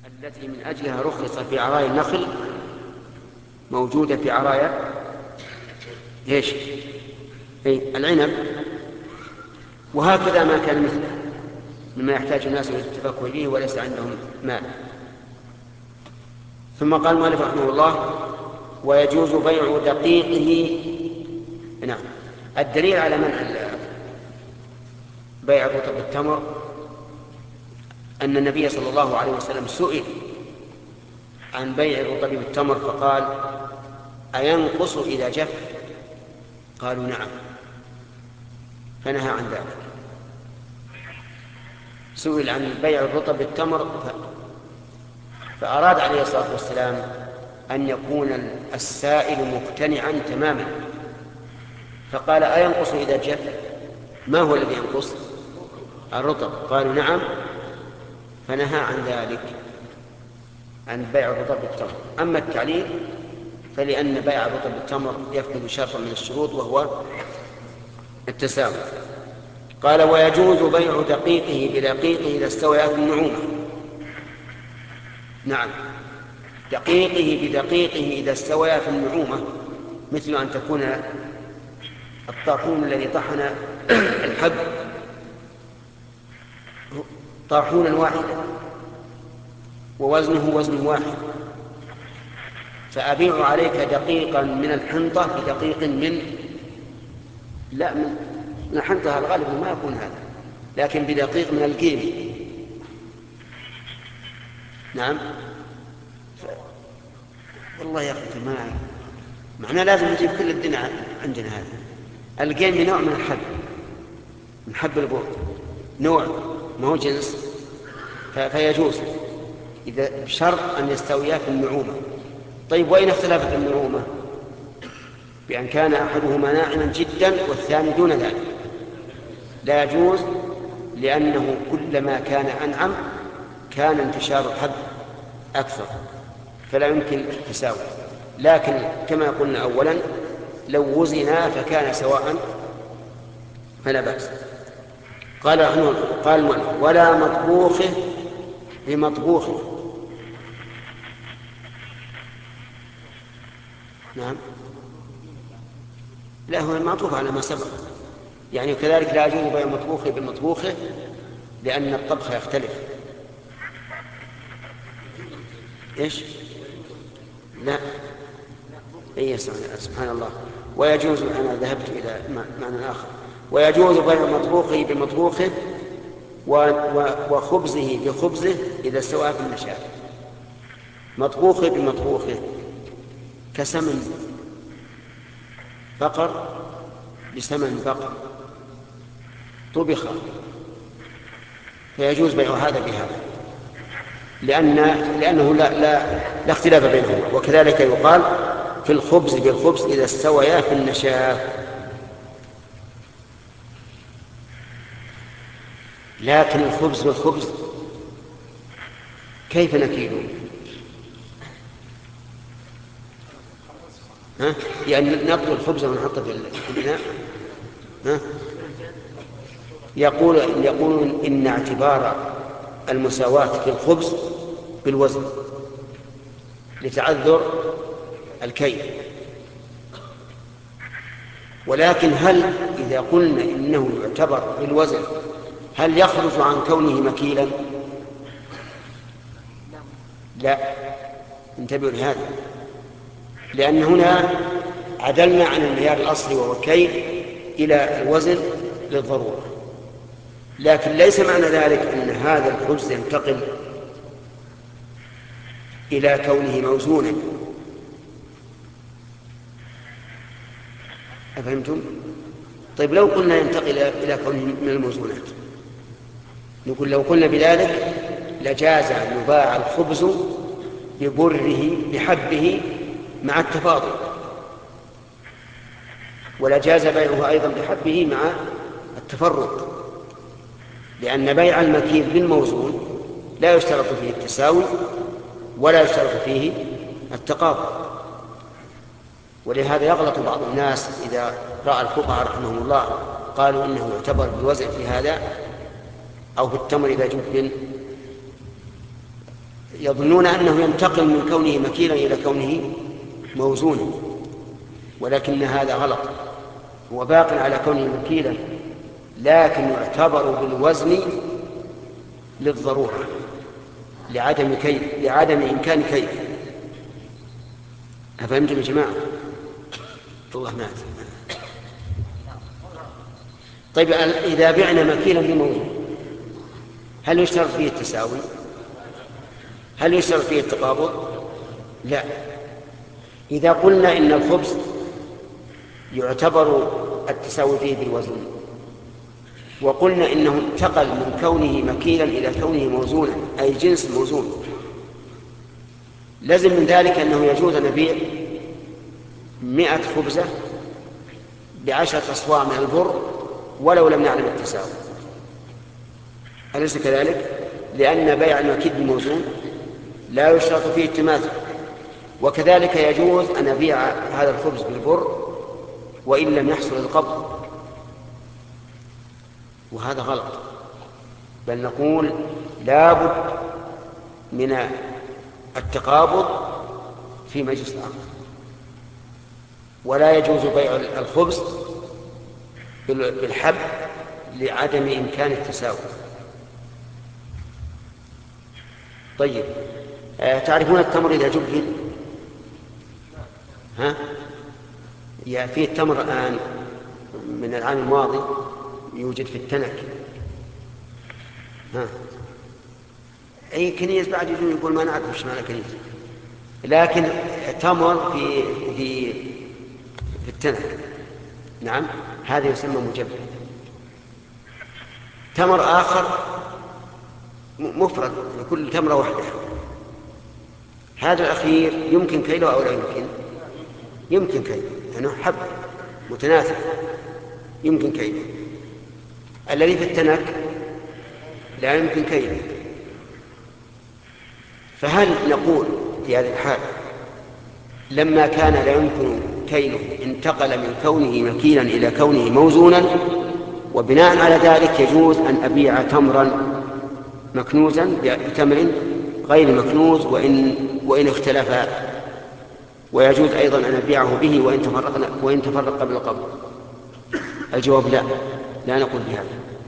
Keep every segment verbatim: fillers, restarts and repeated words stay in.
التي من أجلها رخص في عرايا النخل موجودة في عرايا إيش؟ إيه؟ العنب. وهكذا ما كان مثله مما يحتاج الناس إلى التفكه به وليس عندهم مال. ثم قال المؤلف رحمه الله: ويجوز بيع دقيقه. نعم، الدليل على منع بيع رطب التمر أن النبي صلى الله عليه وسلم سئل عن بيع الرطب بالتمر فقال: أينقص إذا جف؟ قالوا: نعم، فنهى عن ذلك. سئل عن بيع الرطب بالتمر فأراد عليه الصلاة والسلام أن يكون السائل مقتنعا تماما، فقال: أينقص إذا جف؟ ما هو الذي ينقص؟ الرطب. قالوا: نعم، فنهى عن ذلك، عن بيع الرطب بالتمر. أما التعليل فلأن بيع الرطب بالتمر يفقد شرطا من الشروط وهو التساوي. قال: ويجوز بيع دقيقه بدقيقه إذا استويت النعومة. نعم، دقيقه بدقيقه إذا استويت النعومة، مثل أن تكون الطاحون الذي طحن الحب طاحونا واحدا ووزنه وزن واحد، فأبيع عليك دقيقا من الحنطة بدقيق من لا من الحنطة الغالب ما يكون هذا، لكن بدقيق من القيم. نعم. ف... والله يا أخي ما معناه لازم نجيب كل الدنيا عندنا. هذا القيم نوع من الحب، من حب البر، نوع ما هو جنس، ف... فيجوز إذا بشرط أن يستويا في النعومة. طيب، وإن اختلفت النعومة بأن كان أحدهما ناعما جدا والثاني دون ذلك؟ لا يجوز، لأنه كلما كان أنعم كان انتشار الحب أكثر، فلا يمكن التساوي. لكن كما قلنا أولا، لو وزنا فكان سواء فلا بأس. قال رحمه الله: قال المؤلف: ولا مطبوخه بمطبوخه. نعم، لا، هو المعطوف على ما سبق، يعني كذلك لا يجوز بيع مطبوخه بالمطبوخه لأن الطبخ يختلف. إيش؟ لا، إيه، سبحان الله. ويجوز، أنا ذهبت إلى معنى آخر، ويجوز بيع مطبوخه بمطبوخه وخبزه بخبزه إذا استوى في النشاء. مطبوخه بمطبوخه كسمن بقر بسمن بقر طبخ، فيجوز بيع هذا بهذا، لأن لأنه لا, لا, لا اختلاف بينهما. وكذلك يقال في الخبز بالخبز إذا استويا في النشاء. لكن الخبز بالخبز كيف نكيله؟ ها؟ يعني نقل الخبز ونحطه في الإناء؟ ها؟ يقول يقولون إن اعتبار المساواة في الخبز بالوزن لتعذر الكيل. ولكن هل إذا قلنا إنه يعتبر بالوزن هل يخرج عن كونه مكيلا؟ لا، انتبهوا لهذا، لأن هنا عدلنا عن المعيار الأصلي وهو الكيل إلى الوزن للضرورة. لكن ليس معنى ذلك أن هذا الخبز ينتقل إلى كونه موزونا. أفهمتم؟ طيب، لو قلنا ينتقل إلى كونه من الموزونات، نقول لو قلنا بذلك لجاز أن يباع الخبز ببره بحبه مع التفاضل، ولجاز بيعه أيضا بحبه مع التفرق، لأن بيع المكيل بالموزون لا يشترط فيه التساوي ولا يشترط فيه التقابل. ولهذا يغلط بعض الناس إذا رأى الفقهاء رحمهم الله قالوا إنه يعتبر بالوزن في هذا أو في التمر إذا جب يظنون أنه ينتقل من كونه مكيلا إلى كونه موزونا، ولكن هذا غلط. هو باق على كونه مكيلا، لكن يعتبر بالوزن للضرورة، لعدم كيف، لعدم إمكان كيف. أفهمتم يا جماعة؟ الله مات. طيب إذا بعنا مكيلا بموزون هل يشترط فيه التساوي؟ هل يشترط فيه التقابض؟ لا. إذا قلنا إن الخبز يعتبر التساوي فيه بالوزن، وقلنا إنه انتقل من كونه مكيلا إلى كونه موزونا، أي جنس موزون، لازم من ذلك أنه يجوز أن نبيع مئة خبزة بعشرة أصواع من البر ولو لم نعلم التساوي. أليس كذلك؟ لأن بيع المكيل بالموزون لا يشترط فيه التماثل. وكذلك يجوز أن أبيع هذا الخبز بالبر وإن لم يحصل القبض، وهذا غلط. بل نقول لا بد من التقابض في مجلس آخر، ولا يجوز بيع الخبز بالحب لعدم إمكان التساوي. طيب، تعرفون التمر إذا جبل؟ ها؟ يا فيه التمر الآن من العام الماضي يوجد في التنك. ها؟ أي كنيس بعد يجون يقول ما نعرف ايش معنى كنيس، لكن تمر في في في التنك، نعم، هذا يسمى مجبل. تمر آخر مفرد لكل تمرة واحدة، هذا الأخير يمكن كيله أو لا يمكن؟ يمكن كيله، لأنه يعني حب متناسب يمكن كيله. الذي في التنك لا يمكن كيله. فهل نقول في هذه الحال لما كان لا يمكن كيله انتقل من كونه مكيلا إلى كونه موزونا، وبناء على ذلك يجوز أن أبيع تمرا مكنوزا بتمر غير مكنوز وإن, وإن اختلفا، ويجوز أيضا أن أبيعه به وإن تفرق, وإن تفرق قبل القبض؟ الجواب لا، لا نقول بهذا،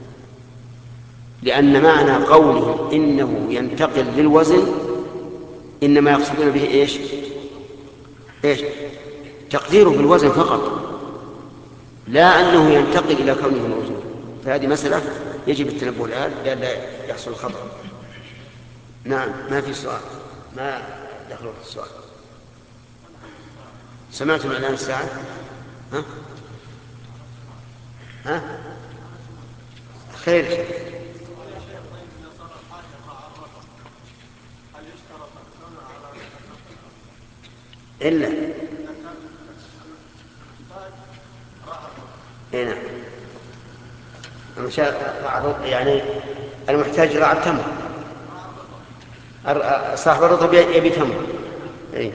لأن معنى قوله إنه ينتقل للوزن إنما يقصدون به إيش؟ إيش؟ تقديره بالوزن فقط، لا أنه ينتقل إلى كونه موزون. فهذه مسألة يجب التنبه الآن لئلا يحصل الخطأ. نعم، ما في سؤال، ما دخلوا في السؤال. سمعتم إعلان الساعة؟ ها؟ ها؟ خير. إلا هنا يعني المحتاج راعى التمر، صاحب الرطب يبي تمر. إيه؟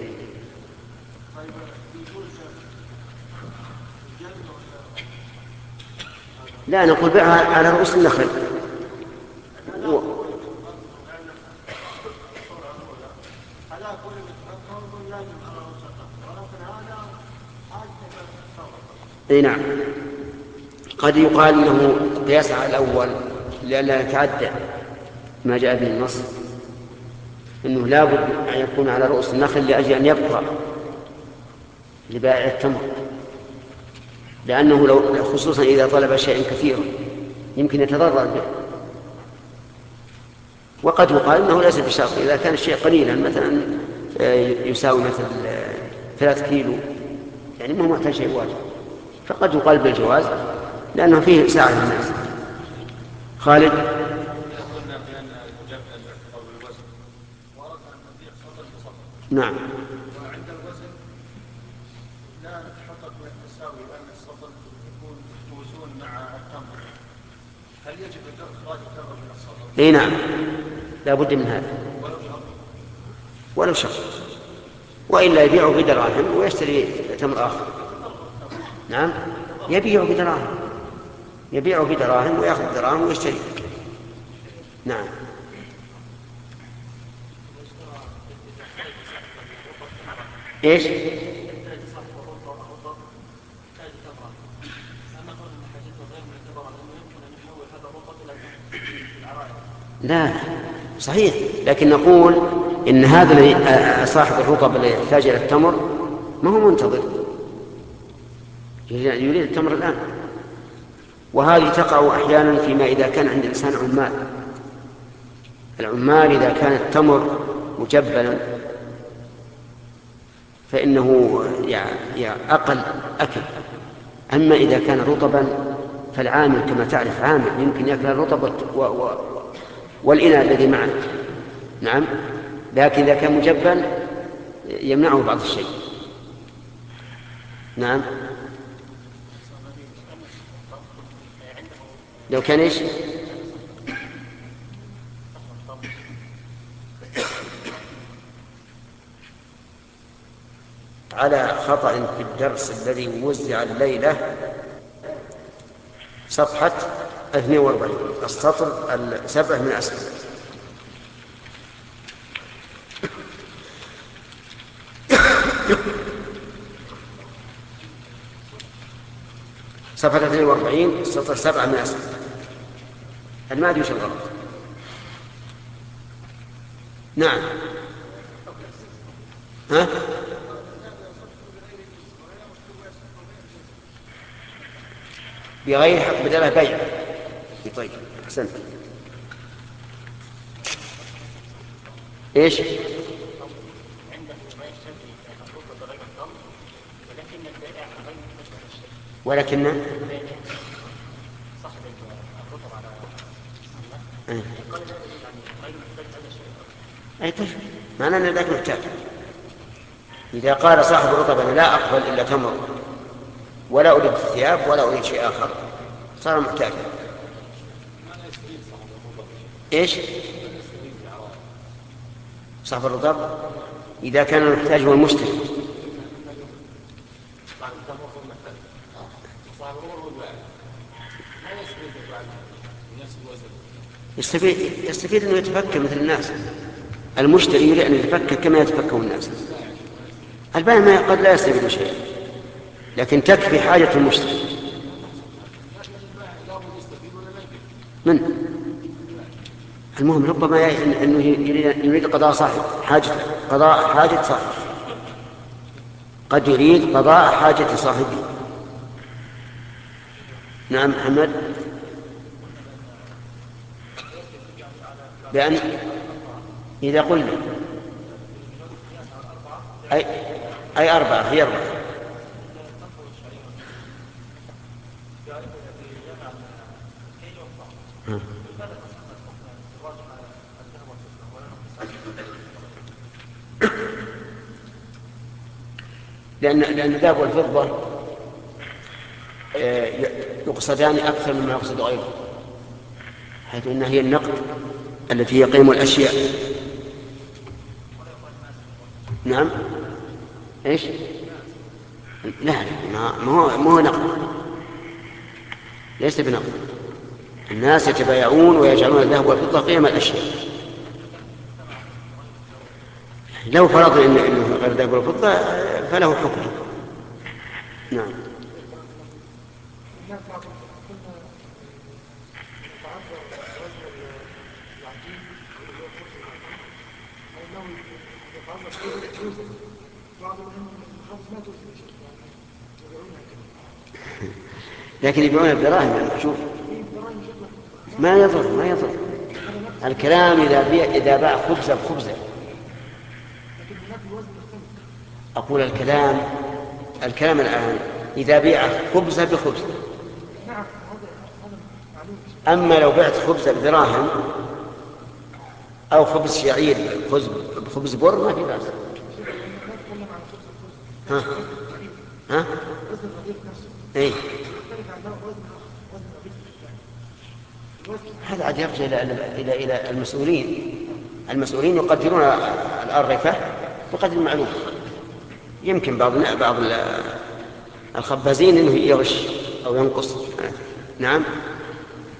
لا، نقول بيعها على رؤوس النخل. و... اي نعم، قد يقال انه قياس على الاول لئلا يتعدى ما جاء به النص، انه لا بد ان يكون على رؤوس النخل لاجل ان يبقى لبائع التمر، لانه لو خصوصا اذا طلب شيئا كثيرا يمكن يتضرر به. وقد يقال انه ليس بشرط، اذا كان الشيء قليلا مثلا يساوي مثلا ثلاث كيلو يعني ما هو محتاج شيء واجب، فقد يقال بالجواز لأنه فيه ساعة للناس. خالد. نعم. وعند الوزن لا نتحقق من التساوي لأن السطل يكون موزون مع التمر، هل يجب إخراج التمر من السطل؟ اي نعم، لا بد من هذا ولو شرط، وإلا يبيعه بدراهم ويشتري تمر آخر. نعم، يبيعه بدراهم، يبيعه بدراهم ويأخذ دراهم ويشتري. نعم. ايش؟ لا صحيح، لكن نقول إن هذا الذي صاحب الرطب الذي يحتاج إلى التمر ما هو منتظر، يريد التمر الآن. وهذه تقع أحيانا فيما إذا كان عند الإنسان عمال. العمال إذا كان التمر مجبلا فإنه يعني أقل أكل. أما إذا كان رطبا فالعامل كما تعرف عامل يمكن يأكل الرطب و... و... والإناء الذي معه. نعم، لكن إذا كان مجبل يمنعه بعض الشيء. نعم، لو كان إيش؟ على خطأ في الدرس الذي وزع الليلة صفحة اثنين وأربعين السطر السبع من أسفل. صفحة اثنين وأربعين السطر سبعة من أسفل. ما أدري وش الغلط. نعم، ها؟ بغير حق بدله بيع. طيب أحسنت. إيش؟ ولكن أي طيب معناه أن ذاك محتاج. إذا قال صاحب الرطب أنا لا أقبل إلا تمر ولا أريد الثياب ولا أريد شيء آخر صار محتاجا. إيش؟ صاحب الرطب إذا كان المحتاج هو المشتري يستفيد يستفيد أنه يتفكر مثل الناس. المشتري يريد أن يتفكر كما يتفكر الناس. البائع ما قد لا يستفيد شيئا لكن تكفي حاجة المشتري. من المهم ربما أنه يريد قضاء صاحب حاجة قضاء حاجة صاحب قد يريد قضاء حاجة صاحبه. نعم محمد. بأن إذا قلنا أي أي أربعة هي أربعة. لأن لأن الذهب والفضة يقصدان أكثر مما يقصد غيره، حيث أنها هي النقد التي هي قيم الأشياء. نعم. إيش؟ لا ما هو ما هو نقد، ليس بنقد. الناس يتبايعون ويجعلون الذهب والفضة قيم الأشياء. لو فرضنا إنه غير الذهب والفضة فله حكم. نعم. لكن يبيعون الدراهم يعني شوف ما يضر ما يضر الكلام إذا بيع إذا باع خبزة بخبزة. أقول الكلام الكلام الآن إذا بيع خبزة بخبزة. أما لو بعت خبزة بدراهم أو خبز شعير بخبز بر ما في بأس. ها ها إيه هذا عاد يرجع إلى إلى إلى المسؤولين. المسؤولين يقدرون الأرغفة بقدر المعلوم. يمكن بعض بعض الخبازين إنه يغش أو ينقص. نعم.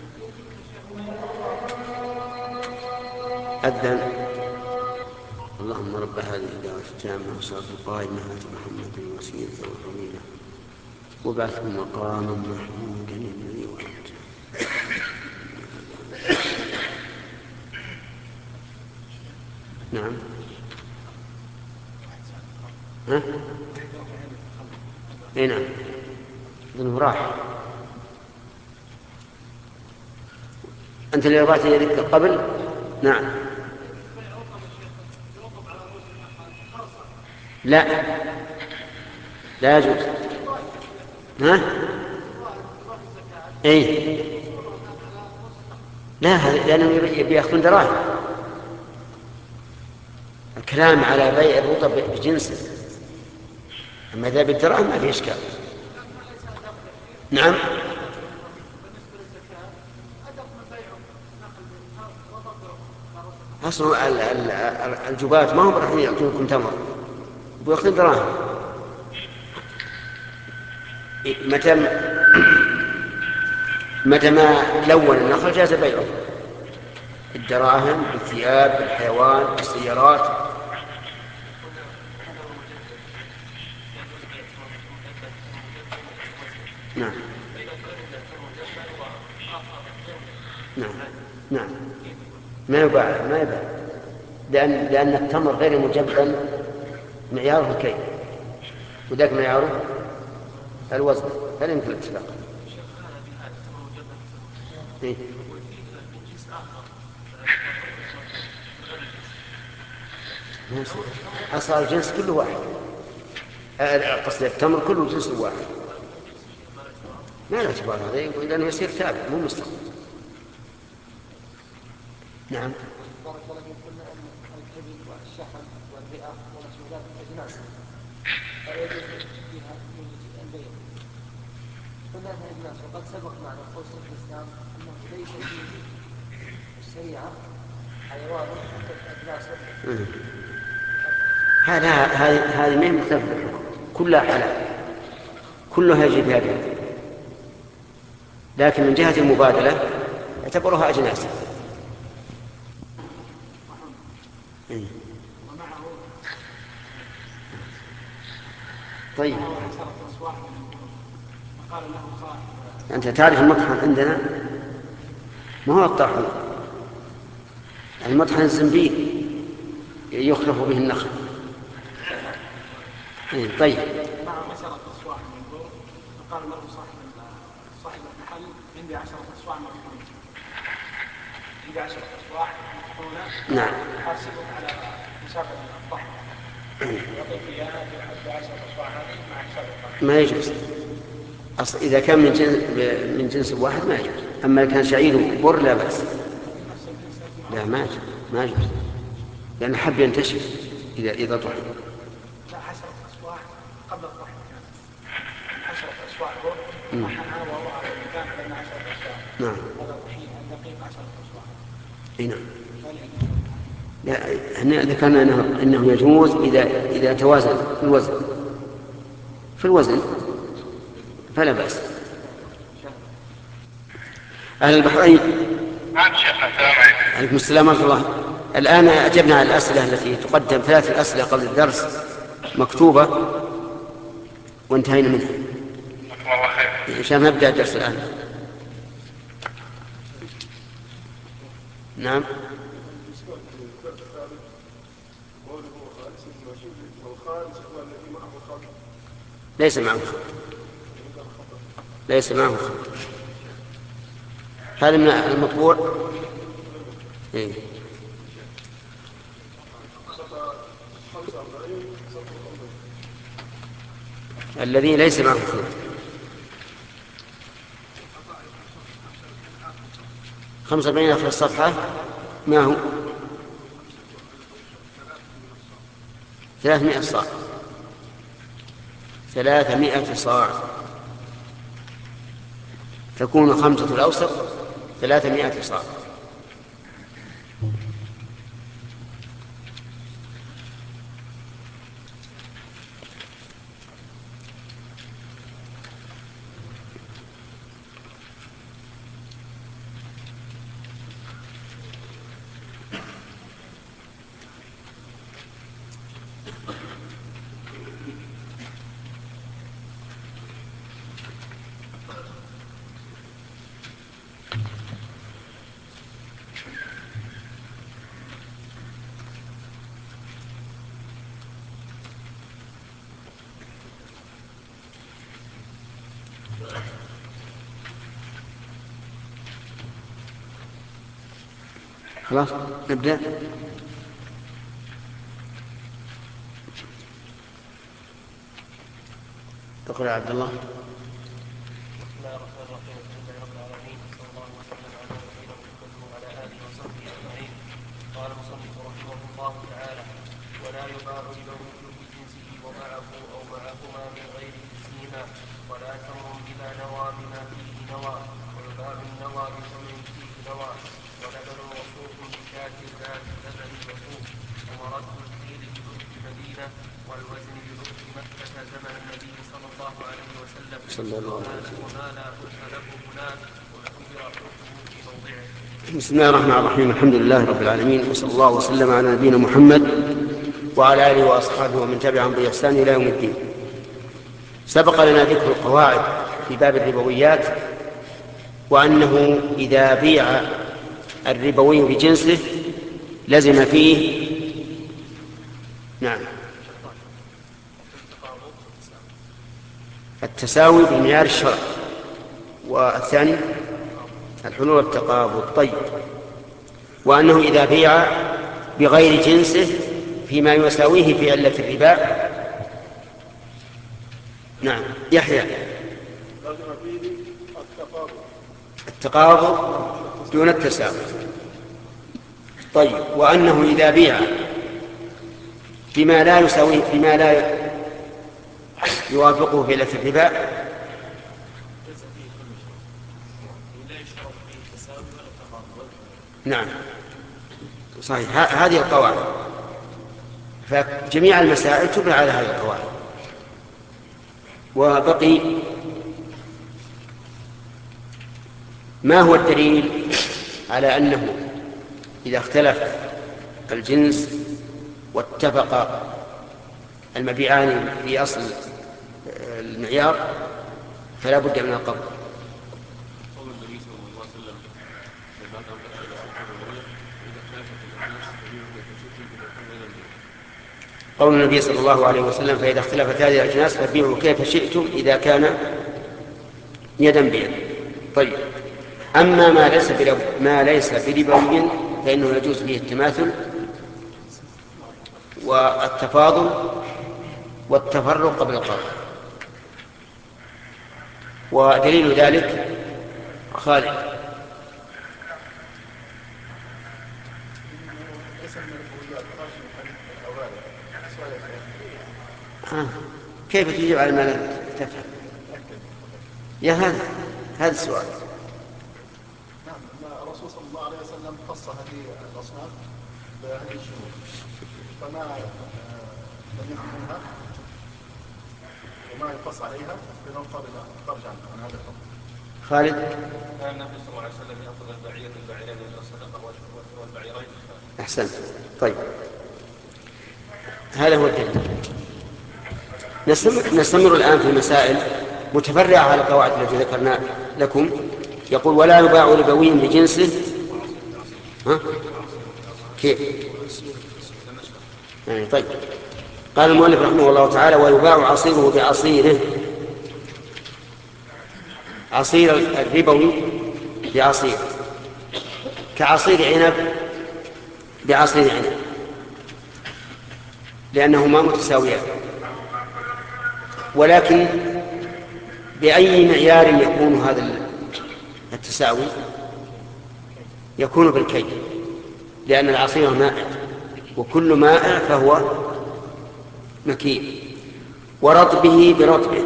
أذن الله. اللهم رب هذه الدعوة التامة والصلاة القائمة آت محمد الوسيلة والفضيلة وابعثه مقاما محمودا الذي وعدته. نعم. ها؟ اي نعم. اذنه راح. انت اللي رفعت يدك قبل. نعم. لا لا يجوز. ها؟ اي لا، لانهم بياخذون دراهم. الكلام على بيع الرطب بجنسه، اما اذا بالدراهم ما في اشكال. نعم. اصل الجبات ما هم راح يعطونكم تمر، بياخذون دراهم. متى متى ما لون النخل جاز بيعه، الدراهم، الثياب، الحيوان، السيارات. نعم نعم نعم. ما يباع ما يباع لأن لأن التمر غير مجبن معياره الكيل، وذاك معياره الوزن، فلا يمكن الاتفاق. إيه؟ أصل الجنس كله واحد، قصد التمر كله جنس واحد، ما له اعتبار هذا، لأنه يصير تابع مو مستقل. نعم. بارك الله فيكم. قلنا ان الكبد والشحم والرئه والمسؤولات اجناس، فيجوز فيها البيع. قلنا انها اجناس، وقد سبق معنا قول شيخ الاسلام انه ليس في الشريعه حيوان اجناسه. هذا هذه هذه ما هي مختلفه، كلها حلال، كلها يجب هذا، لكن من جهه المبادله يعتبرها اجناس. طيب أنت تعرف المطحن عندنا ما هو الطاحون، المطحن الزنبيل يخلف به النخل. طيب. مع مسألة أصواع من البر، فقال له صاحب صاحب المحل عندي عشرة أصواع مطحونة، عندي عشرة أصواع مطحونة. نعم. حاسبك على مسافة الطحن، يعطيك إياها بعشرة أصواع هذه مع حساب الطحن. ما يجوز. أصل إذا كان من جنس من جنس واحد ما يجوز، أما كان شعير بر لا بأس. لا ما يجوز ما يجوز، لأن الحب ينتشر إذا إذا طحن. لا، عشرة أصواع قبل الطحن كانت عشرة أصواع بر، طحنها وهو على المكان بين عشرة أصواع. نعم. هذا طحين الدقيق عشرة أصواع. أي نعم. لا، احنا ذكرنا انه انه يجوز اذا اذا توازن في الوزن في الوزن فلا باس. اهل البحرين. نعم شيخنا. السلام عليكم. عليكم السلام ورحمه الله. الان اجبنا على الاسئله التي تقدم، ثلاث اسئله قبل الدرس مكتوبه وانتهينا منها. جزاكم الله خير. عشان نبدا الدرس الان. نعم. ليس معه ليس معه هذا من المطبوع. إيه؟ الذي ليس معه خير. خمسة وأربعين في الصفحة. ما هو؟ ثلاثمائة صاع. ثلاثمائة صاع تكون خمسة الأوسط ثلاثمائة صاع. خلاص نبدأ. تقول يا عبد الله. بسم الله الرحمن الرحيم. الحمد لله رب العالمين، صلى الله وسلم على نبينا محمد وعلى اله وصحبه اجمعين. قال المصنف رحمه الله تعالى: ولا يباع لبوي بجنسه ومعه او معهما من غير جنسهما، ولا تمر اذا نوى بما فيه نوى، ويباع النوى بثمن فيه نوى، ولبن وصوف بشاة ذات لبن وصوف، ومرد الخيل بلؤم المدينه، والوزن بلؤم مكه زمن النبي صلى الله عليه وسلم، صلى الله عليه وسلم. وما لا حكم له هناك واعتبر حكمه في موضعه. بسم الله الرحمن الرحيم. الحمد لله رب العالمين، وصلى الله وسلم على نبينا محمد وعلى آله وأصحابه ومن تبعهم بإحسان إلى يوم الدين. سبق لنا ذكر القواعد في باب الربويات، وأنه إذا بيع الربوي بجنسه لزم فيه نعم التساوي بالمعيار الشرعي، والثاني الحلول والتقابض. طيب، وأنه إذا بيع بغير جنسه فيما يساويه في علة الربا. نعم يحيى. التقابض دون التساوي. طيب، وأنه إذا بيع بما لا يساويه بما لا يوافقه في علة الربا نعم صحيح. هذه القواعد، فجميع المسائل تبنى على هذه القواعد. وبقي ما هو الدليل على أنه إذا اختلف الجنس واتفق المبيعان في أصل المعيار فلا بد من القبض؟ قول النبي صلى الله عليه وسلم: فإذا اختلفت هذه الأجناس فبيعوا كيف شئتم إذا كان يدا بيد. طيب، أما ما ليس ما ليس بربوي فإنه يجوز فيه التماثل والتفاضل والتفرق قبل القبض. ودليل ذلك خالد. آه. كيف تجيب على ما لا تفهم؟ يا هذا هذا السؤال. نعم، الرسول صلى الله عليه وسلم خص هذه الأصناف بهذه الشروط، فما لم يكن منها وما يقص عليها فإنه خارج عن هذا الحكم. خالد. كان النبي صلى الله عليه وسلم يأخذ البعير البعيرين من الصدقة والبعيرين. أحسنت. طيب، هذا هو الدليل. نستمر الآن في مسائل متفرعة على القواعد التي ذكرنا لكم. يقول: ولا يباع ربوي بجنسه. ها؟ كيف؟ يعني طيب. قال المؤلف رحمه الله تعالى: ويباع عصيره بعصيره. عصير الربوي بعصير، كعصير عنب بعصير عنب، لأنهما متساويان. ولكن بأي معيار يكون هذا التساوي؟ يكون بالكيل، لأن العصير مائع، وكل مائع فهو مكيل. ورطبه برطبه،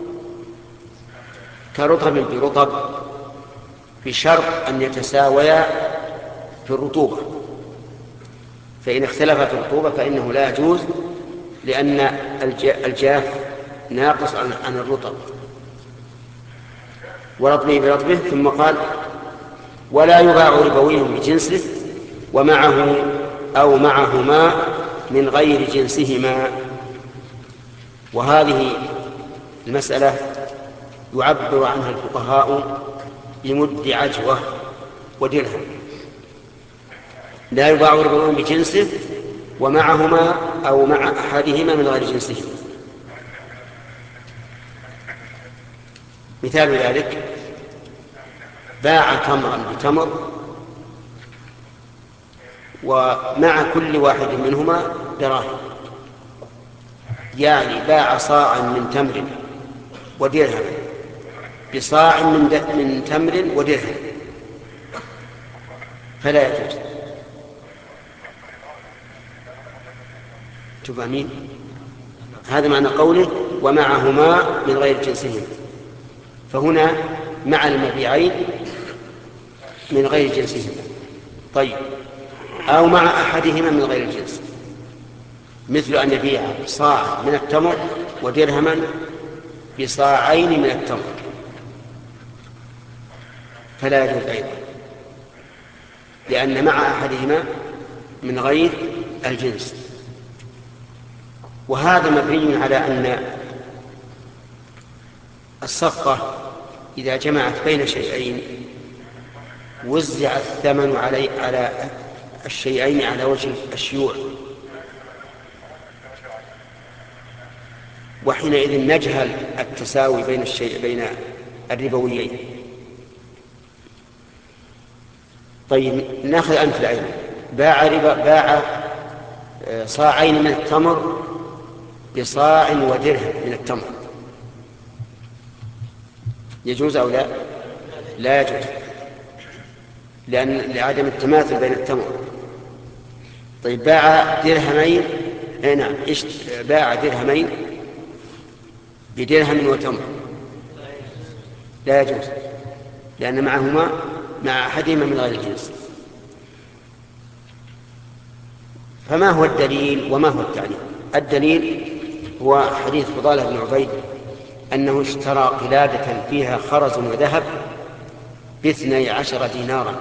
كرطب برطب، بشرط أن يتساويا في الرطوبة، فإن اختلفت الرطوبة فإنه لا يجوز، لأن الجاف ناقص عن الرطب. ورطبه برطبه. ثم قال: ولا يباع ربوي بجنسه ومعه أو معهما من غير جنسهما. وهذه المسألة يعبر عنها الفقهاء بمد عجوة ودرهم. لا يباع ربوي بجنسه ومعهما أو مع أحدهما من غير جنسهما. مثال ذلك: باع تمرا بتمر ومع كل واحد منهما دراهم، يعني باع صاعا من تمر ودرهم بصاع من, من تمر ودرهم فلا يجوز. تفهمين؟ هذا معنى قوله ومعهما من غير جنسهم، فهنا مع المبيعين من غير جنسهم. طيب، أو مع أحدهما من غير الجنس، مثل أن يبيع صاع من التمر ودرهما بصاعين من التمر فلا يجوز أيضا، لأن مع أحدهما من غير الجنس. وهذا مبني على أن الصفقة إذا جمعت بين شيئين وزع الثمن علي على الشيئين على وجه الشيوع، وحينئذ نجهل التساوي بين الشيء بين الربويين. طيب، ناخذ أمثلة أيضا. باع ربا باع صاعين من التمر بصاع ودرهم من التمر، يجوز أو لا؟ لا يجوز، لأن لعدم التماثل بين التمر. طيب، باع درهمين اي نعم باع درهمين بدرهم وتمر لا يجوز، لأن معهما مع أحدهما من غير الجنس. فما هو الدليل وما هو التعليل؟ الدليل هو حديث فضالة بن عبيد أنه اشترى قلادة فيها خرز وذهب باثني عشر دينارا،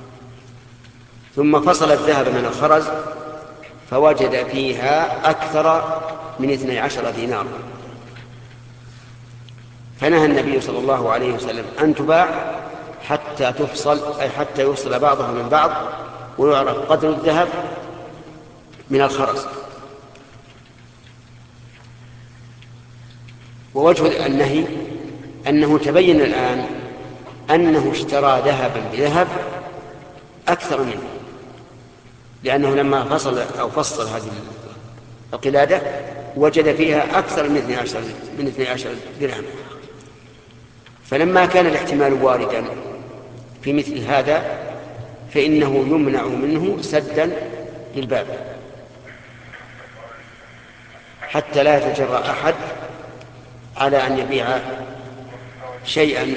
ثم فصل الذهب من الخرز فوجد فيها أكثر من اثني عشر دينارا، فنهى النبي صلى الله عليه وسلم أن تباع حتى تفصل، أي حتى يفصل بعضها من بعض ويعرف قدر الذهب من الخرز. ووجه النهي أنه تبين الآن أنه اشترى ذهبا بذهب أكثر منه، لأنه لما فصل أو فصل هذه القلادة وجد فيها أكثر من اثني عشر من اثني عشر درهم. فلما كان الاحتمال واردا في مثل هذا فإنه يمنع منه سدا للباب حتى لا يتجرأ أحد على أن يبيع شيئا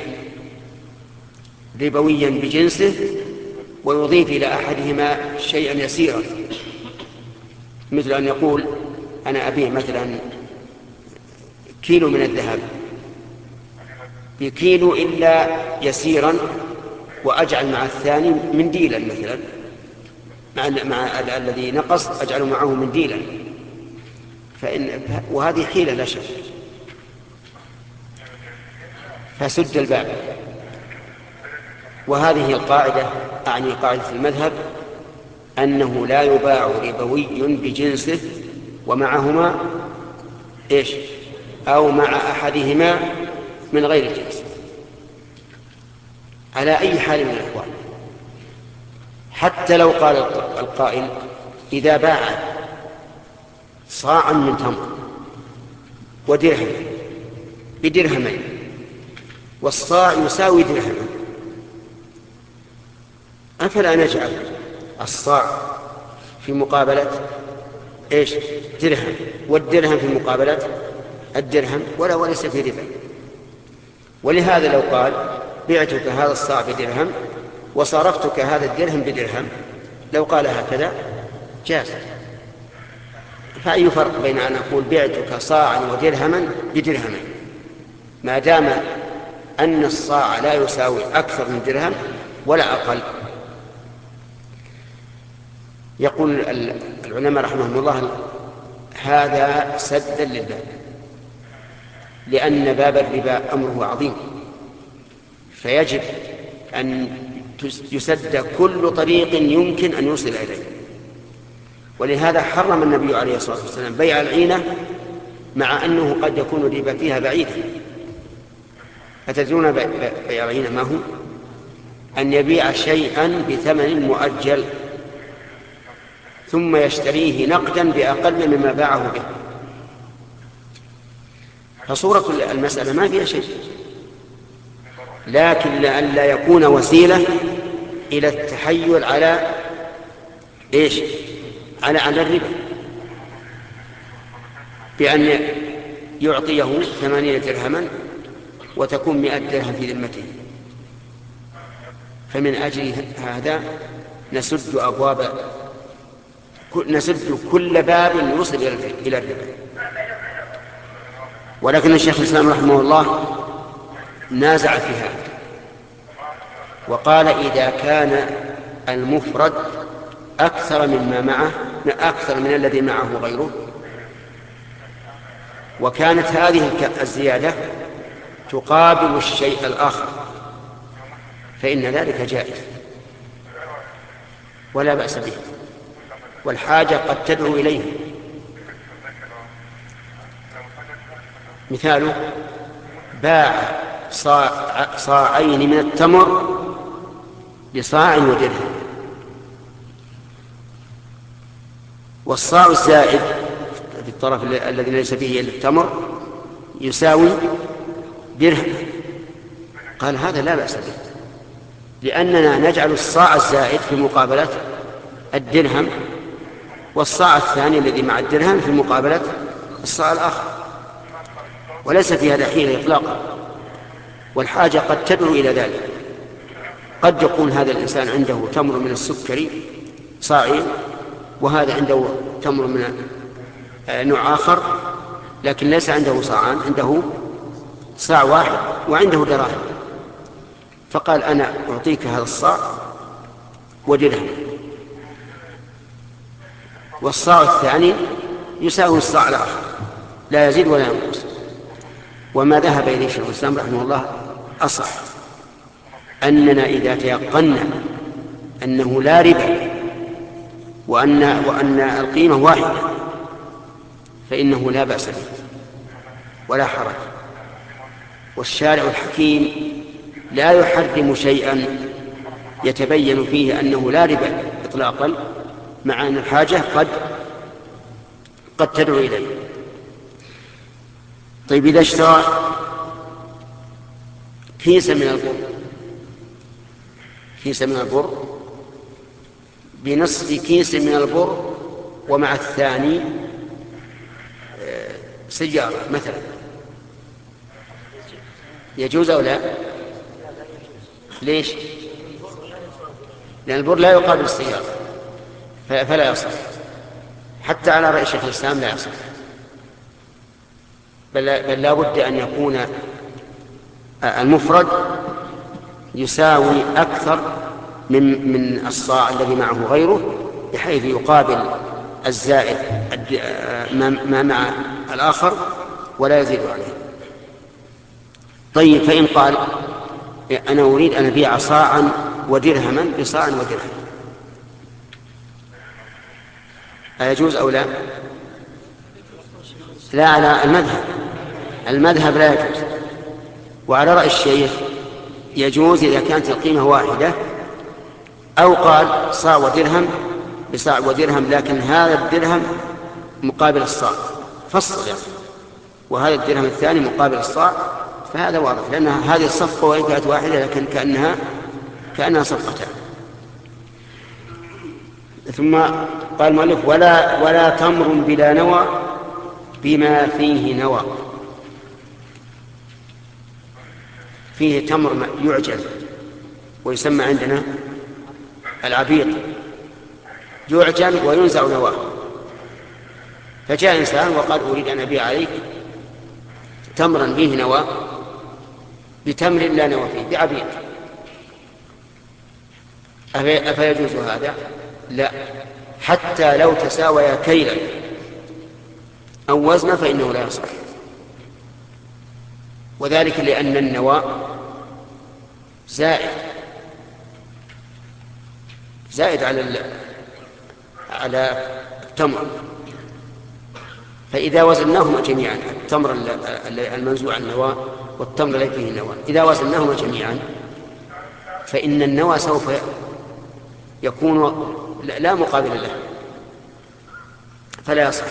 ربويا بجنسه ويضيف إلى أحدهما شيئا يسيرا، مثل أن يقول أنا أبيع مثلا كيلو من الذهب بكيلو إلا يسيرا وأجعل مع الثاني منديلا مثلا، مع, مع الذي نقص أجعل معه منديلا، فإن وهذه حيلة لا شك، فسد الباب. وهذه القاعدة أعني قاعدة المذهب أنه لا يباع ربوي بجنسه ومعهما إيش أو مع أحدهما من غير الجنس على أي حال من الأحوال، حتى لو قال القائل إذا باع صاعا من تمر ودرهم بدرهمين والصاع يساوي درهما، أفلا نجعل الصاع في مقابلة إيش درهم والدرهم في مقابلة الدرهم ولا وليس في ربا؟ ولهذا لو قال بعتك هذا الصاع بدرهم وصرفتك هذا الدرهم بدرهم، لو قال هكذا جاز. فأي فرق بين أن أقول بعتك صاعا ودرهما بدرهما ما دام أن الصاع لا يساوي أكثر من درهم ولا أقل؟ يقول العلماء رحمهم الله هذا سدا للباب، لأن باب الربا أمره عظيم، فيجب أن يسد كل طريق يمكن أن يوصل إليه. ولهذا حرم النبي عليه الصلاة والسلام بيع العينة مع أنه قد يكون الربا فيها بعيدا. أتدرون بيع العينة ما هو؟ أن يبيع شيئا بثمن مؤجل، ثم يشتريه نقدا بأقل مما باعه به. فصورة المسألة ما فيها شيء، لكن لئلا يكون وسيلة إلى التحيل على إيش؟ على على الربا، بأن يعطيه ثمانية درهما وتكون مئة درهم في ذمته. فمن أجل هذا نسد أبواب نسد كل باب يوصل إلى الربا. ولكن الشيخ الإسلام رحمه الله نازع في هذا وقال إذا كان المفرد أكثر مما معه أكثر من الذي معه غيره، وكانت هذه الزيادة تقابل الشيء الآخر، فإن ذلك جائز ولا بأس به، والحاجة قد تدعو إليه. مثاله باع صاع صاعين من التمر بصاع ودرهم، والصاع الزائد في الطرف الذي ليس فيه إلا التمر يساوي درهم. قال هذا لا بأس به، لأننا نجعل الصاع الزائد في مقابلة الدرهم، والصاع الثاني الذي مع الدرهم في مقابلة الصاع الآخر، وليس في هذا حيلة إطلاقا، والحاجة قد تدعو إلى ذلك. قد يكون هذا الإنسان عنده تمر من السكري صاعين، وهذا عنده تمر من نوع آخر، لكن ليس عنده صاعان، عنده صاع واحد وعنده دراهم، فقال أنا أعطيك هذا الصاع ودرهم، والصاع الثاني يساوي الصاع الآخر لا يزيد ولا ينقص. وما ذهب إليه شيخ الإسلام رحمه الله أصح، أننا إذا تيقنا أنه لا ربا وأن, وأن القيمة واحدة فإنه لا بأس به ولا حرج. والشارع الحكيم لا يحرم شيئا يتبين فيه أنه لا ربا إطلاقا، مع أن الحاجة قد قد تدعو إليه. طيب إذا اشترى كيسا من البر كيسا من البر بنصف كيس من البر ومع الثاني سيارة مثلا، يجوز أو لا؟ ليش؟ لأن البر لا يقابل السيارة فلا يصح، حتى على رأي شيخ الإسلام لا يصح، بل, بل لا بد أن يكون المفرد يساوي أكثر من من الصاع الذي معه غيره، بحيث يقابل الزائد ما مع الآخر ولا يزيد عليه. طيب فإن قال أنا أريد أن أبيع صاعا ودرهما بصاع ودرهم، أيجوز أو لا؟ لا، على المذهب المذهب لا يجوز، وعلى رأي الشيخ يجوز إذا كانت القيمة واحدة، أو قال صاع ودرهم بصاع ودرهم، لكن هذا الدرهم مقابل الصاع فصل يعني، وهذا الدرهم الثاني مقابل الصاع، فهذا واضح، لأن هذه الصفقة وإن كانت واحدة لكن كأنها كأنها صفقتان. ثم قال المؤلف ولا ولا تمر بلا نوى بما فيه نوى. فيه تمر يعجن ويسمى عندنا العبيط، يعجن وينزع نواه. فجاء إنسان وقال أريد أن أبيع عليك تمرا به نوى بتمر لا نوى فيه بعبيط، أفيجوز هذا؟ لا، حتى لو تساويا كيلا أو وزنا فإنه لا يصح، وذلك لأن النوى زائد زائد على على التمر، فإذا وزناهما جميعا التمر المنزوع النوى والتمر الذي فيه النوى إذا وزناهما جميعا فإن النوى سوف يكون لا مقابل له، فلا يصح.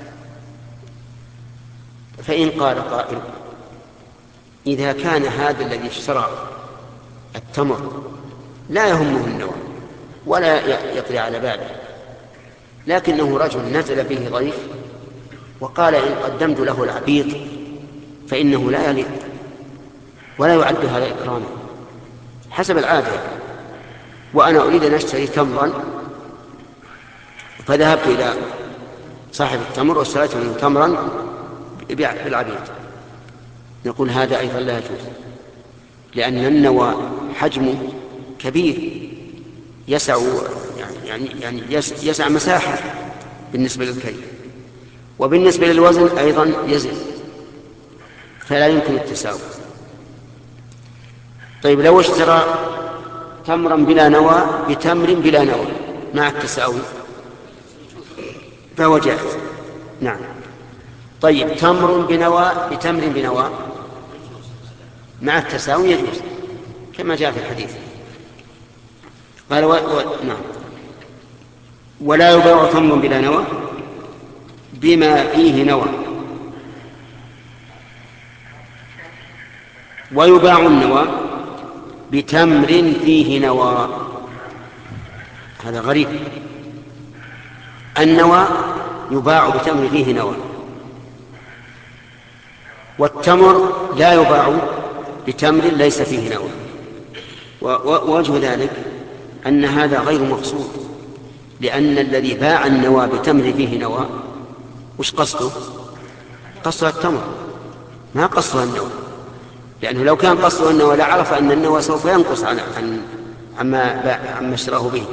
فإن قال قائل إذا كان هذا الذي اشترى التمر لا يهمه النوى ولا يطلع على باله، لكنه رجل نزل به ضيف وقال إن قدمت له العبيط فإنه لا يليق ولا يعد هذا إكراما حسب العادة، وأنا أريد أن أشتري تمرا فذهبت إلى صاحب التمر واشتريت منه تمرا بالعبيط، نقول هذا أيضا لا يجوز، لأن النوى حجمه كبير يسع يعني يعني يسع مساحة بالنسبة للكيل، وبالنسبة للوزن أيضا يزن، فلا يمكن التساوي. طيب لو اشترى تمرا بلا نوى بتمر بلا نوى مع التساوي فهو جائز. نعم. طيب تمر بنوى بتمر بنوى مع التساوي يجوز كما جاء في الحديث. قال و... و... نعم. ولا يباع تمر بلا نوى بما فيه نوى، ويباع النوى بتمر فيه نوى. هذا غريب، النوى يباع بتمر فيه نوى، والتمر لا يباع بتمر ليس فيه نوى. ووجه ذلك أن هذا غير مقصود، لأن الذي باع النوى بتمر فيه نوى وش قصده؟ قصده التمر ما قصده النوى، لأنه لو كان قصده النوى لعرف أن النوى سوف ينقص عن عما عما اشتراه به،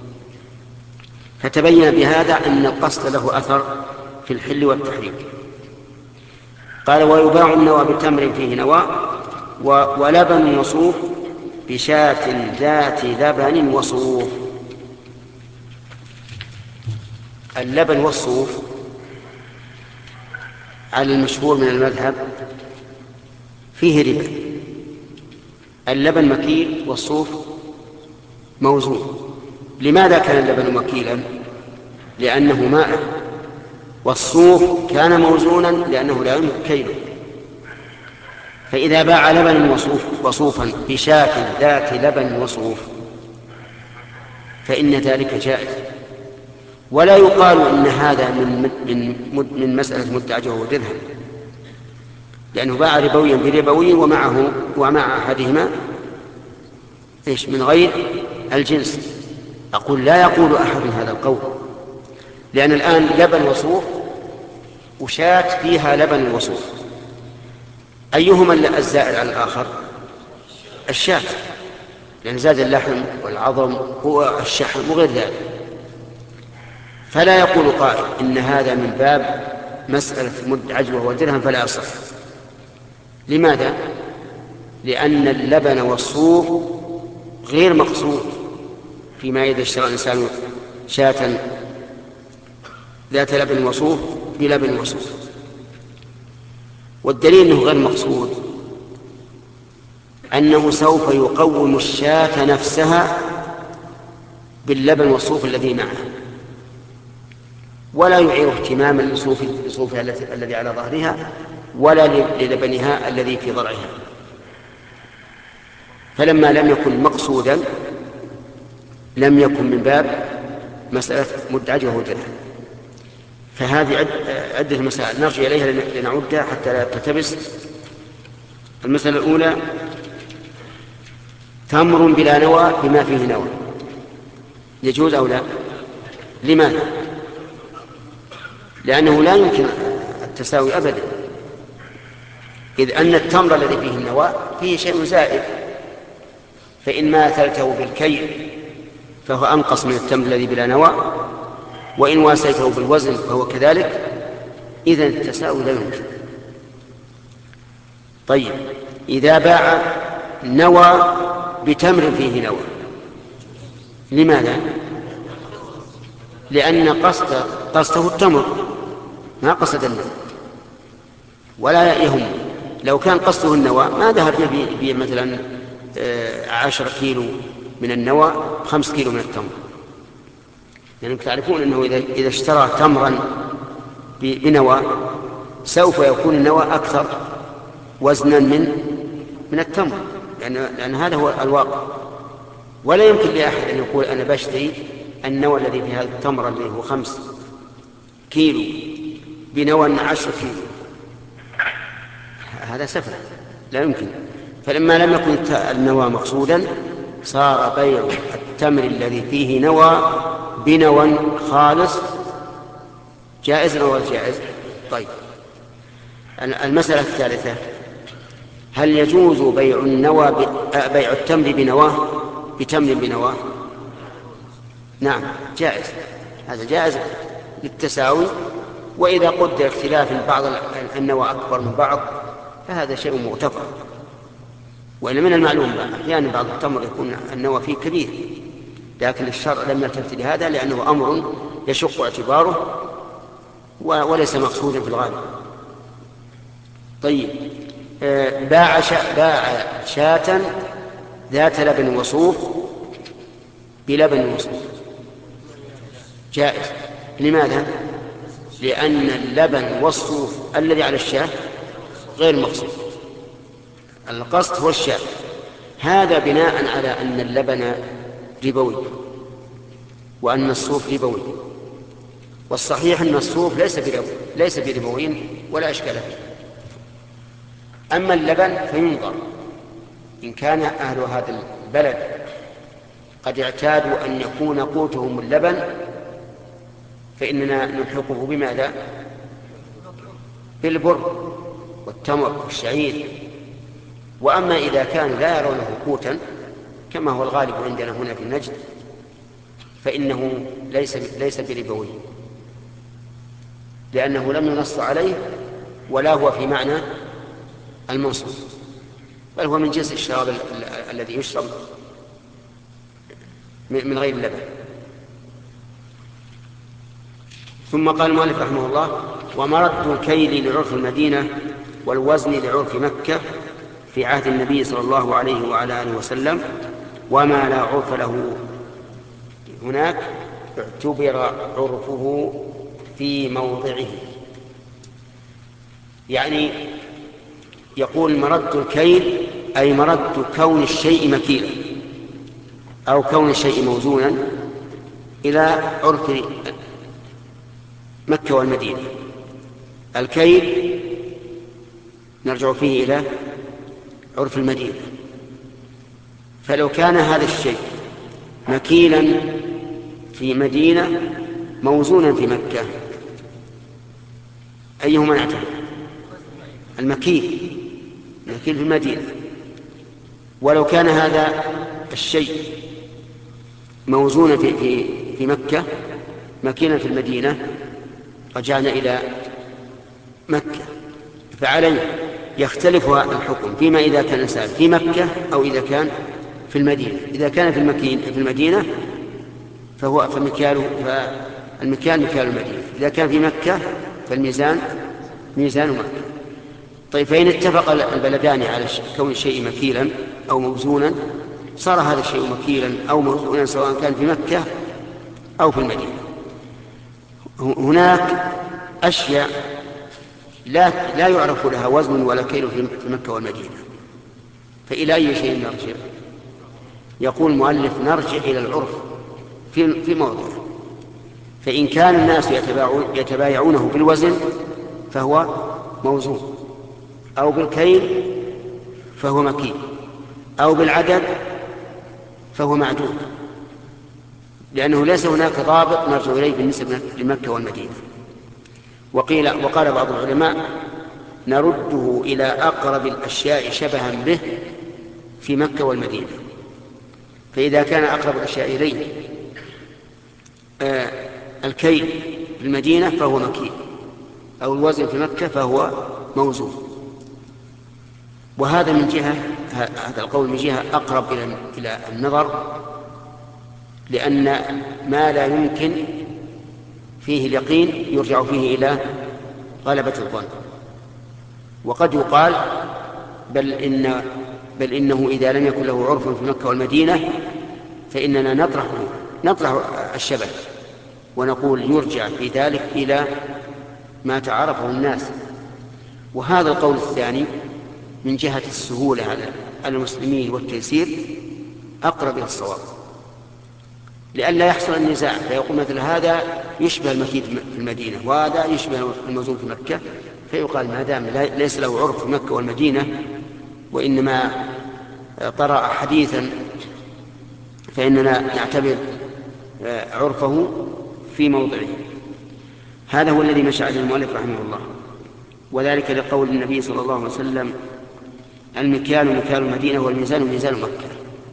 فتبين بهذا أن القصد له أثر في الحل والتحريم. قال ويباع النوى بتمر فيه نوى ولبن وصوف بشاة ذات لبن وصوف. اللبن والصوف على المشهور من المذهب فيه ربا، اللبن مكيل والصوف موزون. لماذا كان اللبن مكيلا؟ لأنه ماء، والصوف كان موزونا لأنه لا يمكن كيله. فإذا باع لبن وصوف وصوفا بشاة ذات لبن وصوف فإن ذلك جائز، ولا يقال إن هذا من من من مسألة مدعجة ودرهم، لأنه باع ربويا بربوي ومعه ومع أحدهما إيش من غير الجنس. أقول لا يقول أحد هذا القول، لأن الآن لبن وصوف وشاة فيها لبن وصوف، أيهما الزائد على الآخر؟ الشاة، لأن زاد اللحم والعظم هو الشحم وغير ذلك. فلا يقول قائل إن هذا من باب مسألة مد عجوة ودرهم فلا يصح. لماذا؟ لأن اللبن والصوف غير مقصود فيما إذا اشترى الإنسان شاة ذات لبن وصوف بلبن وصوف، والدليل أنه غير مقصود أنه سوف يقوم الشاة نفسها باللبن والصوف الذي معها، ولا يعير اهتماما لصوفها الذي على ظهرها ولا للبنها الذي في ضرعها. فلما لم يكن مقصودا لم يكن من باب مسألة مدعجة ودرهم. فهذه عدة مسائل نرجع إليها لنعودها حتى لا تلتبس. المسألة الأولى تمر بلا نوى بما فيه نوى يجوز أو لا؟ لماذا؟ لأنه لا يمكن التساوي أبدا، إذ أن التمر الذي فيه النوى فيه شيء زائد، فإن ماثلته بالكيل فهو أنقص من التمر الذي بلا نوى، وإن واسيته بالوزن فهو كذلك، إذن التساوي لا يمكن. طيب إذا باع نوى بتمر فيه نوى لماذا؟ لأن قصد قصده التمر ما قصد النوى، ولا يهم. لو كان قصده النوى ما ذهب به مثلا عشر كيلو من النوى خمس كيلو من التمر، لأنكم يعني تعرفون أنه إذا اشترى تمرا بنوى سوف يكون النوى أكثر وزنا من من التمر، لأن, لأن هذا هو الواقع. ولا يمكن لأحد أن يقول أنا بشتري النوى الذي في هذا التمر الذي هو خمس كيلو بنوى عشر كيلو، هذا سفه لا يمكن. فلما لم يكن النوى مقصودا صار بيع التمر الذي فيه نوى بنوى خالص جائز أو غير جائز. طيب المسألة الثالثة، هل يجوز بيع النوى ب... بيع التمر بنواه بتمر بنواه؟ نعم جائز، هذا جائز للتساوي، وإذا قدر اختلاف بعض النوى أكبر من بعض فهذا شيء مغتفر. وإن من المعلوم أحيانا بعض التمر يكون النوى فيه كبير، لكن الشرع لم يلتفت لهذا لأنه أمر يشق اعتباره وليس مقصودا في الغالب. طيب باع باع شاة ذات لبن وصوف بلبن وصوف جائز. لماذا؟ لأن اللبن والصوف الذي على الشاة غير مقصود، القصد هو الشاة. هذا بناء على أن اللبن ربوي وأن الصوف ربوي، والصحيح أن الصوف ليس بربوي ليس بربوي ولا أشكال فيه. أما اللبن فينظر إن كان أهل هذا البلد قد اعتادوا أن يكون قوتهم اللبن فإننا نلحقه بماذا؟ بالبر والتمر والشعير. وأما إذا كان لا يرونه قوتا كما هو الغالب عندنا هنا في النجد فإنه ليس ليس بربوي، لأنه لم ينص عليه ولا هو في معنى المنصوص، بل هو من جنس الشراب ال- ال- الذي يشرب من غير اللبن. ثم قال المؤلف رحمه الله: ومرد الكيل لعرف المدينة والوزن لعرف مكة في عهد النبي صلى الله عليه وعلى آله وسلم، وما لا عرف له هناك اعتبر عرفه في موضعه. يعني يقول مرد الكيل أي مرد كون الشيء مكيلا أو كون الشيء موزونا إلى عرف مكة والمدينة. الكيل نرجع فيه إلى عرف المدينة، فلو كان هذا الشيء مكيلا في مدينة موزونا في مكة أيهما نعتبر؟ المكيل المكيل في المدينة. ولو كان هذا الشيء موزونا في, في, في مكة مكيلا في المدينة رجعنا إلى مكة، فعليه يختلف الحكم فيما إذا كان الإنسان في مكة أو إذا كان في المدينة. إذا كان في المكين في المدينة فهو فمكياله فالمكيال مكيال المدينة، إذا كان في مكة فالميزان ميزان مكة. طيب فإن اتفق البلدان على كون الشيء مكيلا أو موزونا صار هذا الشيء مكيلا أو موزونا سواء كان في مكة أو في المدينة. هناك أشياء لا لا يعرف لها وزن ولا كيل في مكة والمدينة، فإلى أي شيء نرجع؟ يقول المؤلف نرجع إلى العرف في في موضع. فإن كان الناس يتبايعونه بالوزن فهو موزون، أو بالكيل فهو مكيل، أو بالعدد فهو معدود، لأنه ليس هناك ضابط نرجع إليه بالنسبة لمكة والمدينة. وقيل وقال بعض العلماء نرده إلى أقرب الأشياء شبها به في مكة والمدينة. فإذا كان أقرب الأشياء إليه آه الكيل في المدينة فهو مكيل، أو الوزن في مكة فهو موزون. وهذا من جهة هذا القول من جهة أقرب إلى إلى النظر، لأن ما لا يمكن فيه اليقين يرجع فيه إلى غلبة الظن. وقد يقال بل إن بل إنه إذا لم يكن له عرف في مكة والمدينة فإننا نطرح نطرح الشبه ونقول يرجع في ذلك إلى ما تعارفه الناس. وهذا القول الثاني من جهة السهولة على المسلمين والتيسير أقرب إلى الصواب، لئلا يحصل النزاع فيقول مثل هذا يشبه المكيد في المدينة وهذا يشبه الموزون في مكة، فيقال ما دام ليس له عرف في مكة والمدينة وإنما طرأ حديثا فإننا نعتبر عرفه في موضعه. هذا هو الذي مشى عليه المؤلف رحمه الله، وذلك لقول النبي صلى الله عليه وسلم المكيال مكيال المدينة والميزان ميزان مكة.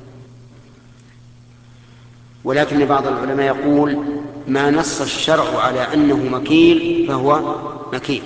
ولكن بعض العلماء يقول ما نص الشرع على أنه مكيل فهو مكيل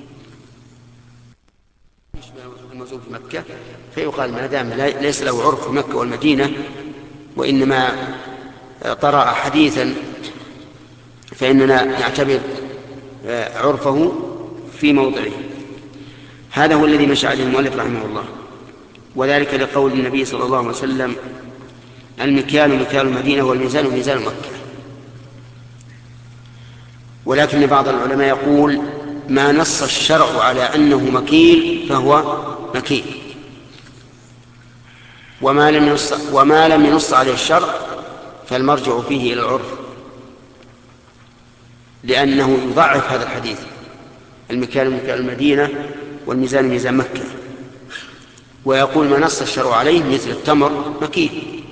الموزون في مكة، فيقال ما دام ليس له عرف في مكة والمدينة وإنما طرأ حديثا فإننا نعتبر عرفه في موضعه. هذا هو الذي مشى عليه المؤلف رحمه الله، وذلك لقول النبي صلى الله عليه وسلم المكيال مكيال المدينة والميزان ميزان مكة. ولكن بعض العلماء يقول ما نص الشرع على أنه مكيل فهو مكيل، وما لم ينص, وما لم ينص عليه الشرع فالمرجع فيه إلى العرف، لأنه يضعف هذا الحديث المكيال مكيال المدينة والميزان ميزان مكة، ويقول ما نص الشرع عليه مثل التمر مكيل،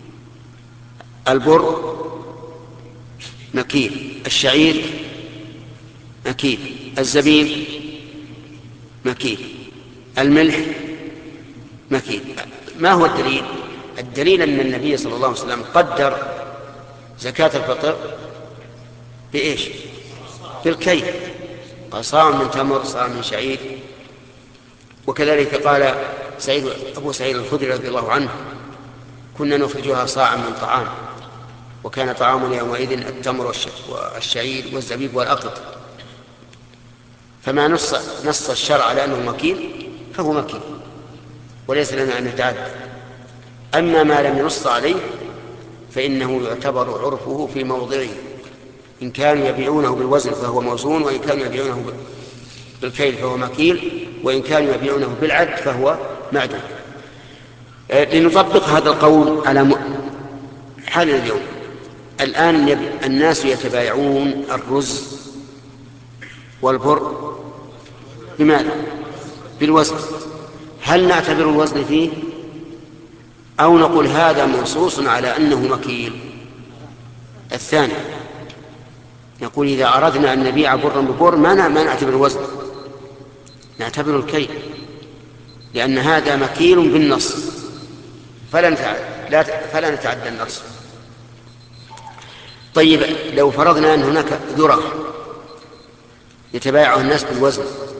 البر مكيل، الشعير مكيل، الزبيب مكيل، الملح مكيل. ما هو الدليل؟ الدليل أن النبي صلى الله عليه وسلم قدر زكاة الفطر بإيش؟ بالكيل، قال صاع من تمر صاع من شعير. وكذلك قال سعيد أبو سعيد الخدري رضي الله عنه كنا نخرجها صاعا من طعام، وكان طعامنا يومئذ التمر والشعير والزبيب والأقط. فما نص, نص الشرع على أنه مكيل فهو مكيل وليس لنا أن نتعدى. أما ما لم ينص عليه فإنه يعتبر عرفه في موضعه، إن كانوا يبيعونه بالوزن فهو موزون، وإن كانوا يبيعونه بالكيل فهو مكيل، وإن كانوا يبيعونه بالعد فهو معدن. لنطبق هذا القول على حال اليوم. الآن الناس يتبايعون الرز والبر بماذا؟ بالوزن. هل نعتبر الوزن فيه أو نقول هذا منصوص على أنه مكيل؟ الثاني نقول إذا أردنا أن نبيع برا ببر ما نعتبر الوزن، نعتبر الكيل، لأن هذا مكيل بالنص فلا نتعدى النص. طيب لو فرضنا أن هناك ذرة يتبايعها الناس بالوزن،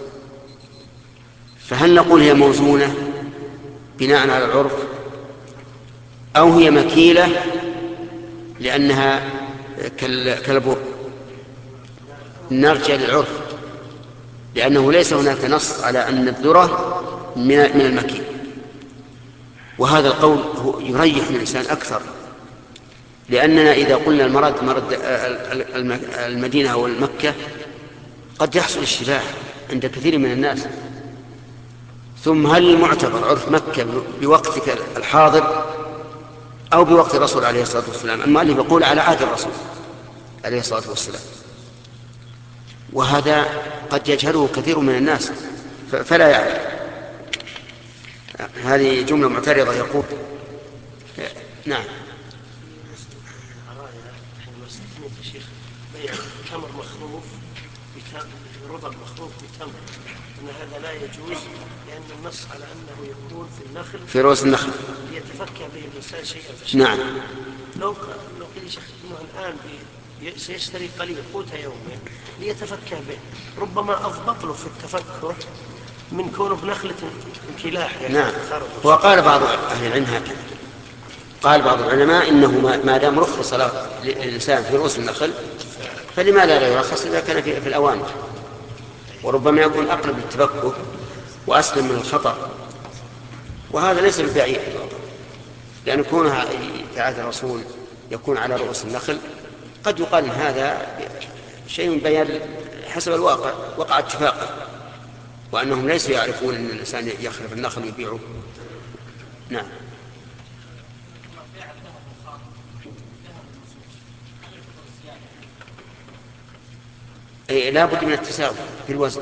فهل نقول هي موزونة بناء على العرف أو هي مكيلة لأنها كالبر؟ نرجع للعرف، لأنه ليس هناك نص على أن الذرة من المكيل. وهذا القول يريح من الإنسان أكثر، لأننا إذا قلنا المرض مرض المدينة أو المكة قد يحصل اشتباه عند كثير من الناس. ثم هل المعتبر عرف مكة بوقتك الحاضر أو بوقت الرسول عليه الصلاة والسلام؟ المؤلف يقول على عهد الرسول عليه الصلاة والسلام، وهذا قد يجهله كثير من الناس فلا يعلم. هذه جملة معترضة. يقول نعم تمر مخروف رطب مخروف بتمر، ان هذا لا يجوز لان النص على انه يكون في النخل في رؤوس النخل ليتفكى به الانسان شيئا فشيئا. نعم. لو لو قيل شيخ انه الان سيشتري قليل قوت يومه ليتفكى به، ربما اضبط له في التفكر من كونه بنخله انكلاح. يعني نعم. وقال بعض اهل العلم هكذا، قال بعض العلماء انه ما دام رخص للانسان في رؤوس النخل فلماذا لا يرخص إذا كان في الأوامر؟ وربما يكون أقرب للتفكه وأسلم من الخطأ، وهذا ليس ببعيد، لأن كونها في عهد الرسول يكون على رؤوس النخل قد يقال هذا شيء بيان حسب الواقع وقع اتفاقا، وأنهم ليسوا يعرفون أن الإنسان يخلف النخل ويبيعه. نعم. أي لا بد من التساوي في الوزن.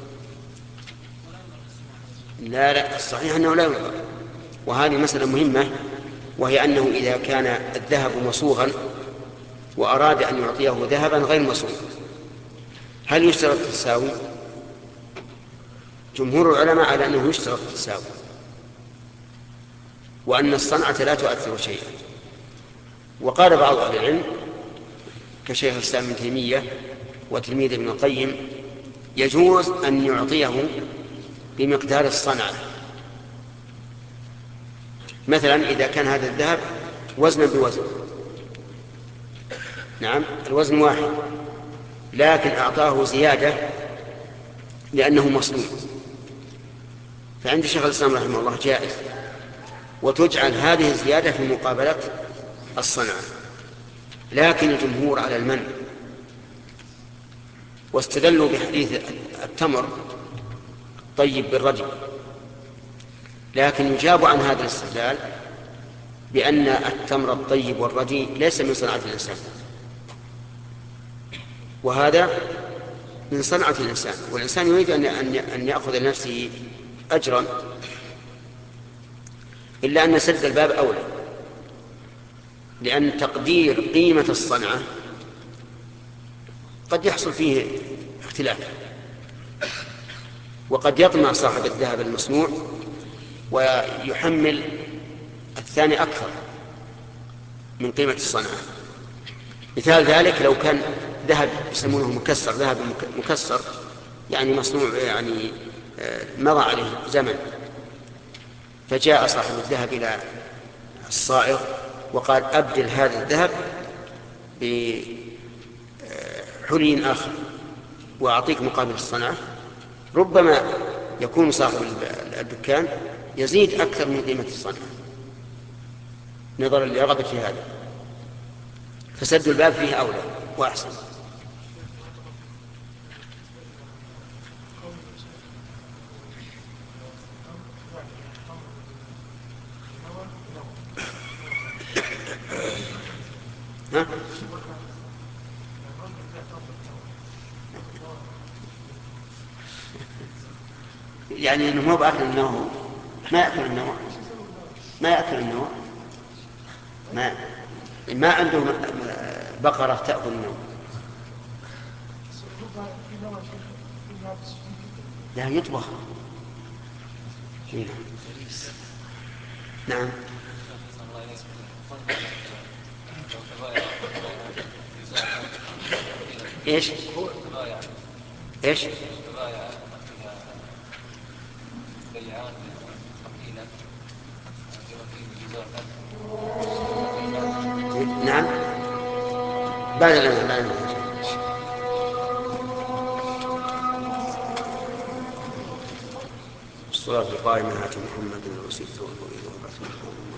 لا لا الصحيح أنه لا ينظر، وهذه مسألة مهمة، وهي أنه إذا كان الذهب مصوغا وأراد أن يعطيه ذهبا غير مصوغ هل يشترط التساوي؟ جمهور العلماء على أنه يشترط التساوي، وأن الصنعة لا تؤثر شيئا. وقال بعض أهل العلم كشيخ الإسلام ابن تيمية وتلميذ ابن القيم يجوز أن يعطيه بمقدار الصنعة. مثلا إذا كان هذا الذهب وزنا بوزن، نعم الوزن واحد، لكن أعطاه زيادة لأنه مصنوع، فعند شيخ الإسلام رحمه الله جائز، وتجعل هذه الزيادة في مقابلة الصنعة. لكن الجمهور على المنع، واستدلوا بحديث التمر طيب بالردي، لكن يجاب عن هذا الاستدلال بأن التمر الطيب والردي ليس من صنعة الإنسان، وهذا من صنعة الإنسان، والإنسان يريد أن يأخذ لنفسه أجرا، إلا أن سد الباب أولى، لأن تقدير قيمة الصنعة قد يحصل فيه اختلاف، وقد يطمع صاحب الذهب المصنوع ويحمل الثاني أكثر من قيمة الصنعة. مثال ذلك لو كان ذهب يسمونه مكسر، ذهب مكسر يعني مصنوع يعني مضى عليه زمن، فجاء صاحب الذهب إلى الصائغ وقال أبدل هذا الذهب بحلي آخر وأعطيك مقابل الصنعة، ربما يكون صاحب الدكان يزيد أكثر من قيمة الصنعة نظرا لرغبة هذا، فسد الباب فيه أولى وأحسن. ها؟ يعني انه مو باكل النوع، ما ياكل النوع، ما ياكل النوع، ما ما عنده بقرة تأكل النوع، لا يطبخ. نعم. ايش ايش نعم بعد الآن. الصلاة القائمة آت محمد الوسيلة والفضيلة والرحمة.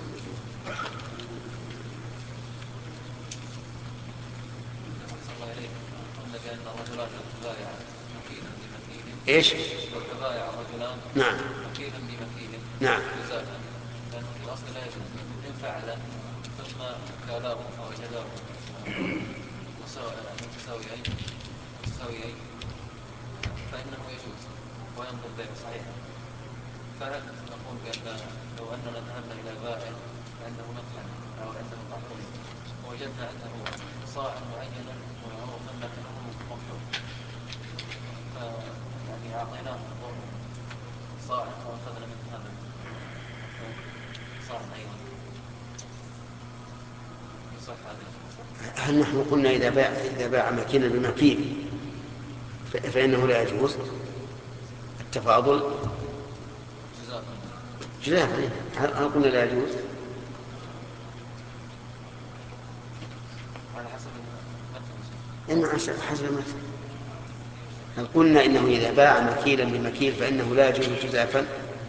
ايش؟ وتبايع رجلان نعم مكيلا بمكيل نعم جزاء، لأنه في الأصل لا يجوز إن فعل ثم كالاه فوجداه متساويين متساويين فإنه يجوز وينظر بيع صحيح. فهل نقول بأن لو أننا ذهبنا إلى بائع عنده مطعم أو عنده طعام ووجدنا أنه صاع معينا ومعروفا لكنه مفروض، يعني أعطيناه صاع وأخذنا من هذا صاع أيضا يصح هذا؟ هل نحن قلنا إذا باع إذا باع مكينا بمكيل فإنه لا يجوز التفاضل جزاء؟ هل قلنا لا يجوز؟ على حسب المتن. إنه حسب المتن. هل قلنا إنه إذا باع مكيلا بمكيل فإنه لا يجوز جزافا؟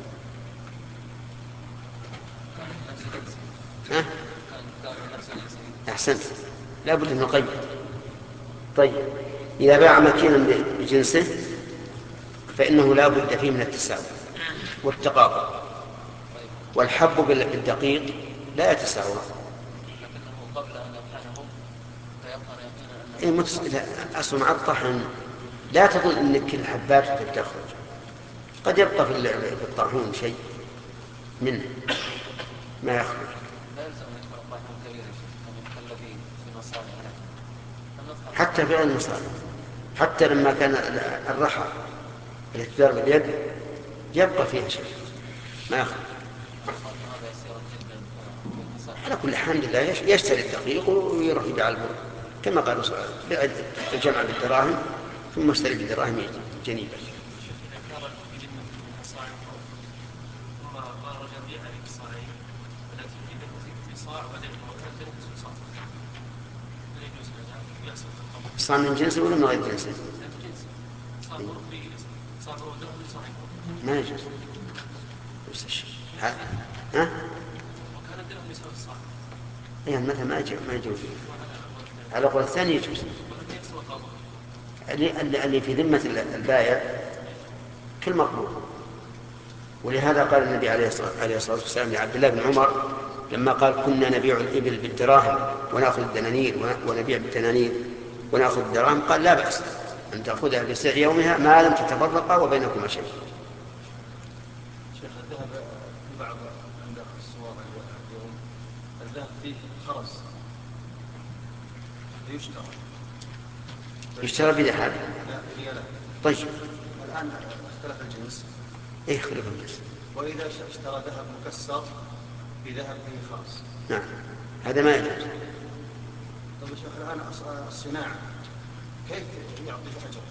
ها؟ أحسنت، لا بد أن نقيد. طيب إذا باع مكينا بجنسه فإنه لا بد فيه من التساوي والتقابل، والحب بالدقيق لا يتساوى. إيه متس... أصل مع الطحن لا تظن أن كل الحبات تخرج، قد يبقى في الطاحون شيء منه ما يخرج. حتى في المصالح، حتى لما كان الرحى التي تدار باليد يبقى فيها شيء ما يخرج. على كل حال لا يشتري الدقيق ويروح يبيع البر كما قال الجمع بالدراهم ثم اشتري بالدراهم جنيبا. صار من جنسه ولا من غير جنسه؟ ما يجوز. ها؟ ها؟ يعني مثلا ما يجوز. على قول الثاني يجوز. اللي في ذمة البائع كل مقبول. ولهذا قال النبي عليه الصلاة والسلام لعبد الله بن عمر لما قال كنا نبيع الإبل بالدراهم ونأخذ الدنانير ونبيع بالدنانير ونأخذ الدراهم، قال لا بأس أن تأخذها بسعر يومها ما لم تتفرقا وبينكما شيء. شيخ الذهب في بعض عند الصور اليوم الذهب فيه خرز يشترى يشترى بذهب. لا لا. طيب الآن اختلف الجنس. ايه اختلف الجنس. وإذا اشترى ذهب مكسر بذهب فيه خرز. نعم هذا ما يجوز. طيب شيخ الآن الصناعة كيف يعطي أجر؟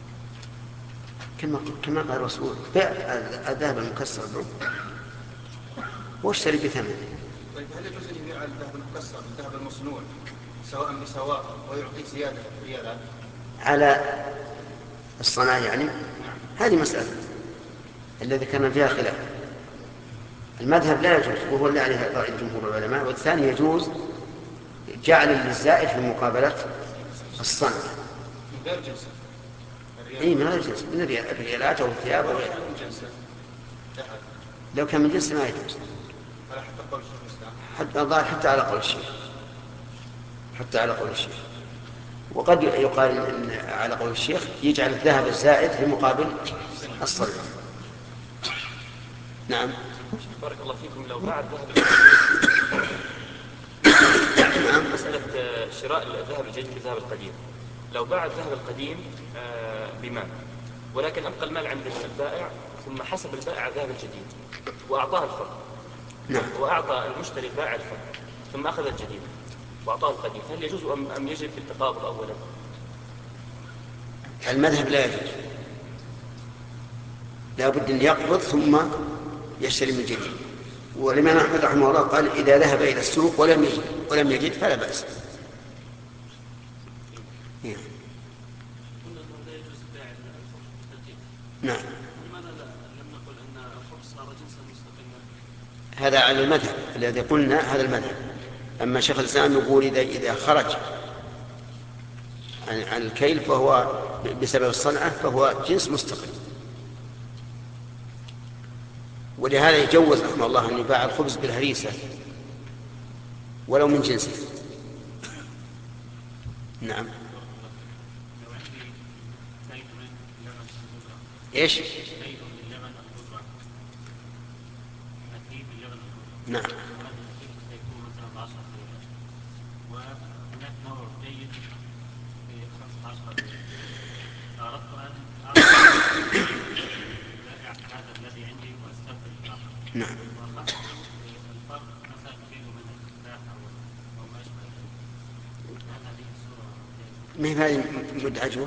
كما كما قال الرسول بيع الذهب المكسر بعمر واشتري بثمنه. طيب هل يجوز أن يبيع الذهب المكسر بالذهب المصنوع سواء بسواء ويعطي زيادة ريالات على الصناعة يعني؟ هذه مسألة الذي كان فيها خلاف. المذهب لا يجوز وهو اللي عليه رأي جمهور العلماء، والثاني يجوز جعل للزائد في مقابلة الصنع من غير جنس. اي من غير جنس، من الريالات او الثياب او غيرها. لو كان من جنس ما يجوز. حتى الظاهر حتى على قول الشيخ حتى على قول الشيخ وقد يقال إن على قول الشيخ يجعل الذهب الزائد في مقابل الصلب. نعم. بارك الله فيكم. لو باع الذهب نعم. مسألة شراء الذهب الجديد بالذهب القديم، لو باع الذهب القديم بمال ولكن أبقى المال عند البائع ثم حسب البائع الذهب الجديد وأعطاه الفرق. نعم. وأعطى المشتري البائع الفرق ثم أخذ الجديد وأعطاه القديم، هل يجوز أم يجب في التقابض أولا؟ المذهب لا يجوز، لا بد أن يقبض ثم يشتري من جديد. والإمام أحمد رحمه الله قال إذا ذهب إلى السوق ولم يجد ولم يجد فلا بأس. نعم. هذا على المذهب الذي قلنا هذا المذهب. أما شيخ الإسلام يقول إذا إذا خرج عن عن الكيل فهو بسبب الصنعة فهو جنس مستقل. ولهذا يجوز رحمه الله أن يباع الخبز بالهريسة ولو من جنسه. نعم. ايش؟ نعم. نعم. ما هي هذه مد عجوة؟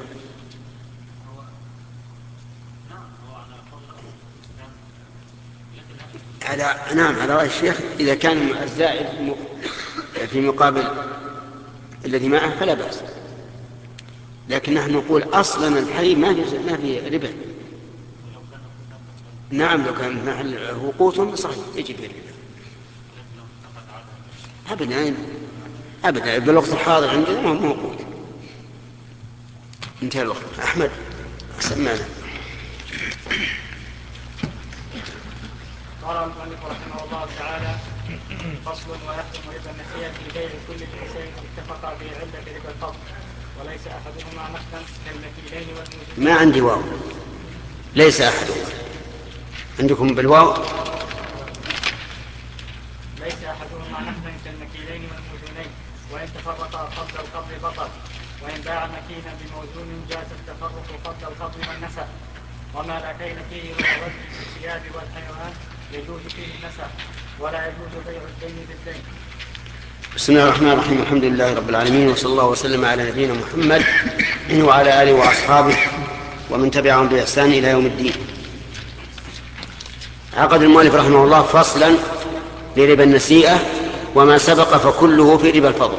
على نعم على رأي الشيخ إذا كان الزائد في مقابل الذي معه فلا بأس، لكن نحن نقول أصلا الحليب ما في ما في ربا. نعم لو كان محل وقوت صحيح يجب الربا أبدا أبدا بالوقت الحاضر عندنا ما هو موجود. انتهى الوقت. أحمد سمعنا. قال المؤلف رحمه الله تعالى: فصل ويحكم ربا النسيئة في بيع كل الجنسين اتفقا في علة ربا الفضل وليس أحدهما نقدا كالمكيلين والموجودين. ما عندي واو، ليس أحدهما. عندكم بالواو؟ ليس أحدهما نقدا كالمكيلين والموزونين، وإن تفرقا قبل القبض بطل، وإن باع مكينا بموزون جاز التفرق قبل القبض والنسأ، وما لا كيل فيه من الرد بالثياب والحيوان يجوز فيه النسأ، ولا يجوز بيع الدين بالدين. بسم الله الرحمن الرحيم. الحمد لله رب العالمين، وصلى الله وسلم على نبينا محمد وعلى آله وأصحابه ومن تبعهم بإحسان إلى يوم الدين. عقد المؤلف رحمه الله فصلا لربا النسيئة، وما سبق فكله في ربا الفضل.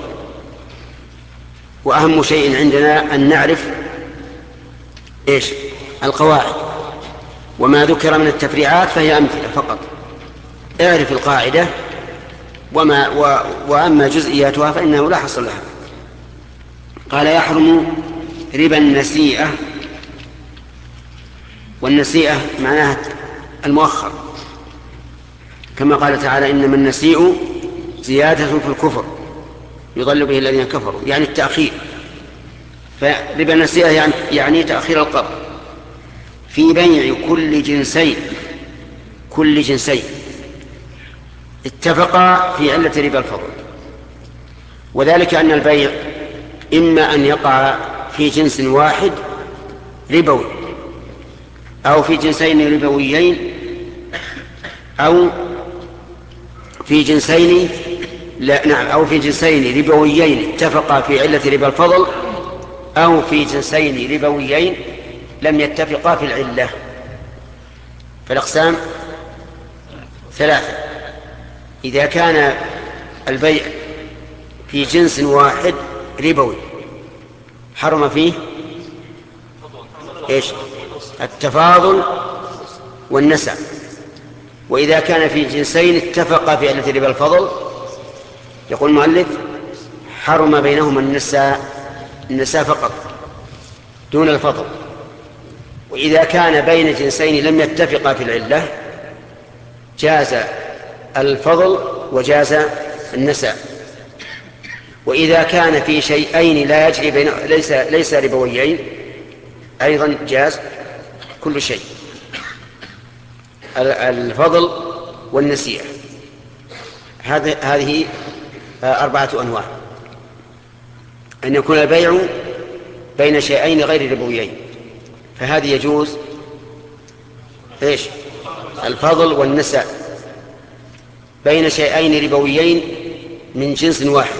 وأهم شيء عندنا أن نعرف إيش القواعد، وما ذكر من التفريعات فهي أمثلة فقط. اعرف القاعدة وما و... وأما جزئياتها فإنه لا حصر لها. قال: يحرم ربا النسيئة، والنسيئة معناها المؤخر، كما قال تعالى: إنما النسيء زيادة في الكفر يضل به الذين كفروا، يعني التأخير. فربا النسيئة يعني, يعني تأخير القبض في بيع كل جنسين كل جنسين اتفقا في علة ربا الفضل. وذلك أن البيع إما أن يقع في جنس واحد ربوي، أو في جنسين ربويين، أو في جنسين لا نعم أو في جنسين ربويين اتفقا في علة ربا الفضل، أو في جنسين ربويين لم يتفقا في العلة. فالأقسام ثلاثة. إذا كان البيع في جنس واحد ربوي حرم فيه إيش؟ التفاضل والنسع. وإذا كان في جنسين اتفقا في علة ربا الفضل يقول المؤلف حرم بينهما النساء النساء فقط دون الفضل. وإذا كان بين جنسين لم يتفقا في العلة جاز الفضل وجاز النساء. وإذا كان في شيئين لا يجري بين ليس ليس ربويين أيضا جاز كل شيء، الفضل والنسيئة. هذه هذه أربعة أنواع: أن يكون البيع بين شيئين غير ربويين، فهذه يجوز إيش؟ الفضل والنساء. بين شيئين ربويين من جنس واحد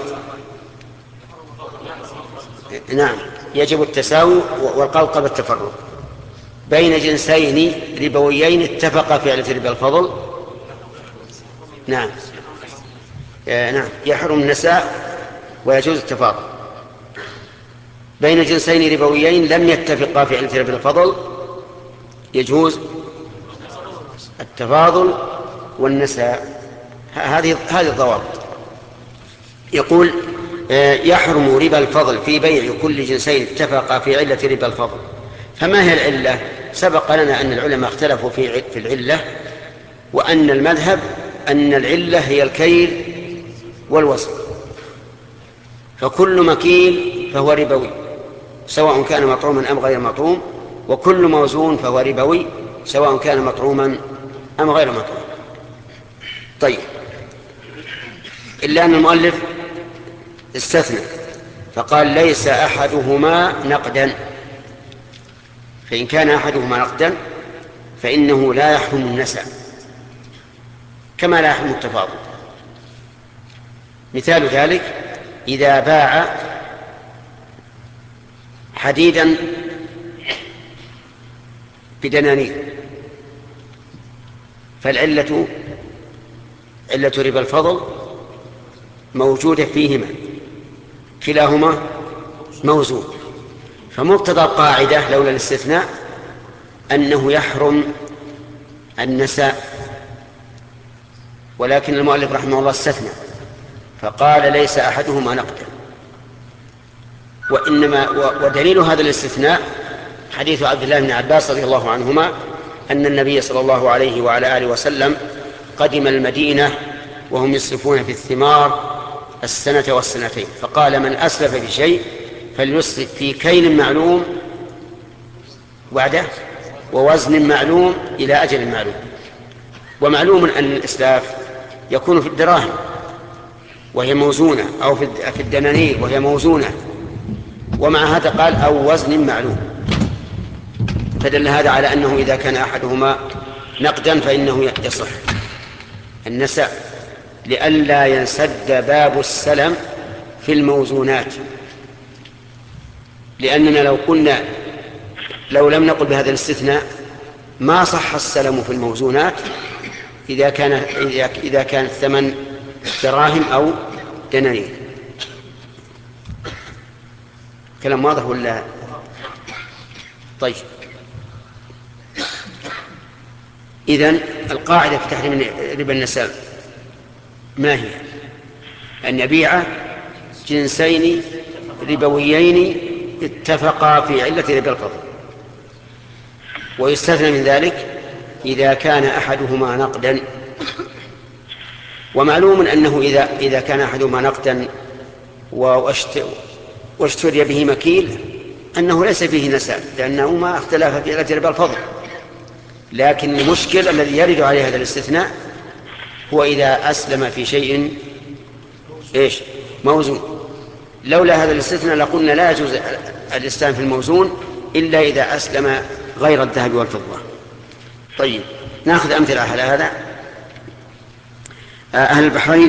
نعم يجب التساوي والقول قبل التفرق. بين جنسين ربويين اتفقا في علة ربا الفضل نعم نعم يحرم النساء ويجوز التفاضل. بين جنسين ربويين لم يتفقا في علة ربا الفضل يجوز التفاضل والنساء. هذه هذه الضوابط. يقول: يحرم ربا الفضل في بيع كل جنسين اتفقا في علة ربا الفضل. فما هي العلة؟ سبق لنا أن العلماء اختلفوا في في العلة، وأن المذهب أن العلة هي الكيل والوزن، فكل مكيل فهو ربوي سواء كان مطعوما أم غير مطعوم، وكل موزون فهو ربوي سواء كان مطعوما أم غير مطعوم. طيب، إلا أن المؤلف استثنى فقال: ليس أحدهما نقدا. فإن كان أحدهما نقدا فإنه لا يحرم النسع كما لا يحرم التفاضل. مثال ذلك: إذا باع حديدا بدنانير فالعلة علة ربا الفضل موجودة فيهما، كلاهما موزون، فمقتضى القاعدة لولا الاستثناء أنه يحرم النساء. ولكن المؤلف رحمه الله استثنى فقال: ليس أحدهما نقدا. وإنما ودليل هذا الاستثناء حديث عبد الله بن عباس رضي الله عنهما أن النبي صلى الله عليه وعلى آله وسلم قدم المدينة وهم يسرفون في الثمار السنة والسنتين، فقال: من أسلف في شيء فليسرف في كيل معلوم وعده ووزن معلوم إلى أجل معلوم. ومعلوم أن الإسلاف يكون في الدراهم وهي موزونة، أو في الدنانير وهي موزونة، ومع هذا قال: أو وزن معلوم. فدل هذا على أنه إذا كان أحدهما نقدا فإنه يصح النساء، لئلا ينسد باب السلم في الموزونات. لأننا لو قلنا لو لم نقل بهذا الاستثناء ما صح السلم في الموزونات إذا كان إذا كان الثمن دراهم أو دنانير. كلام واضح ولا؟ طيب، إذن القاعدة في تحريم ربا النساء ما هي؟ أن يبيع جنسين ربويين اتفقا في علة ربا الفضل، ويستثنى من ذلك إذا كان أحدهما نقدا. ومعلوم أنه إذا إذا كان أحدهما نقدا واشتري به مكيل أنه ليس فيه نساء، لأنه ما اختلف في علة ربا الفضل. لكن المشكل الذي يرد عليه هذا الاستثناء هو إذا أسلم في شيء إيش موزون. لولا هذا الاستثناء لقلنا لا يجوز الإسلام في الموزون إلا إذا أسلم غير الذهب والفضة. طيب، نأخذ أمثلة على هذا. أهل البحرين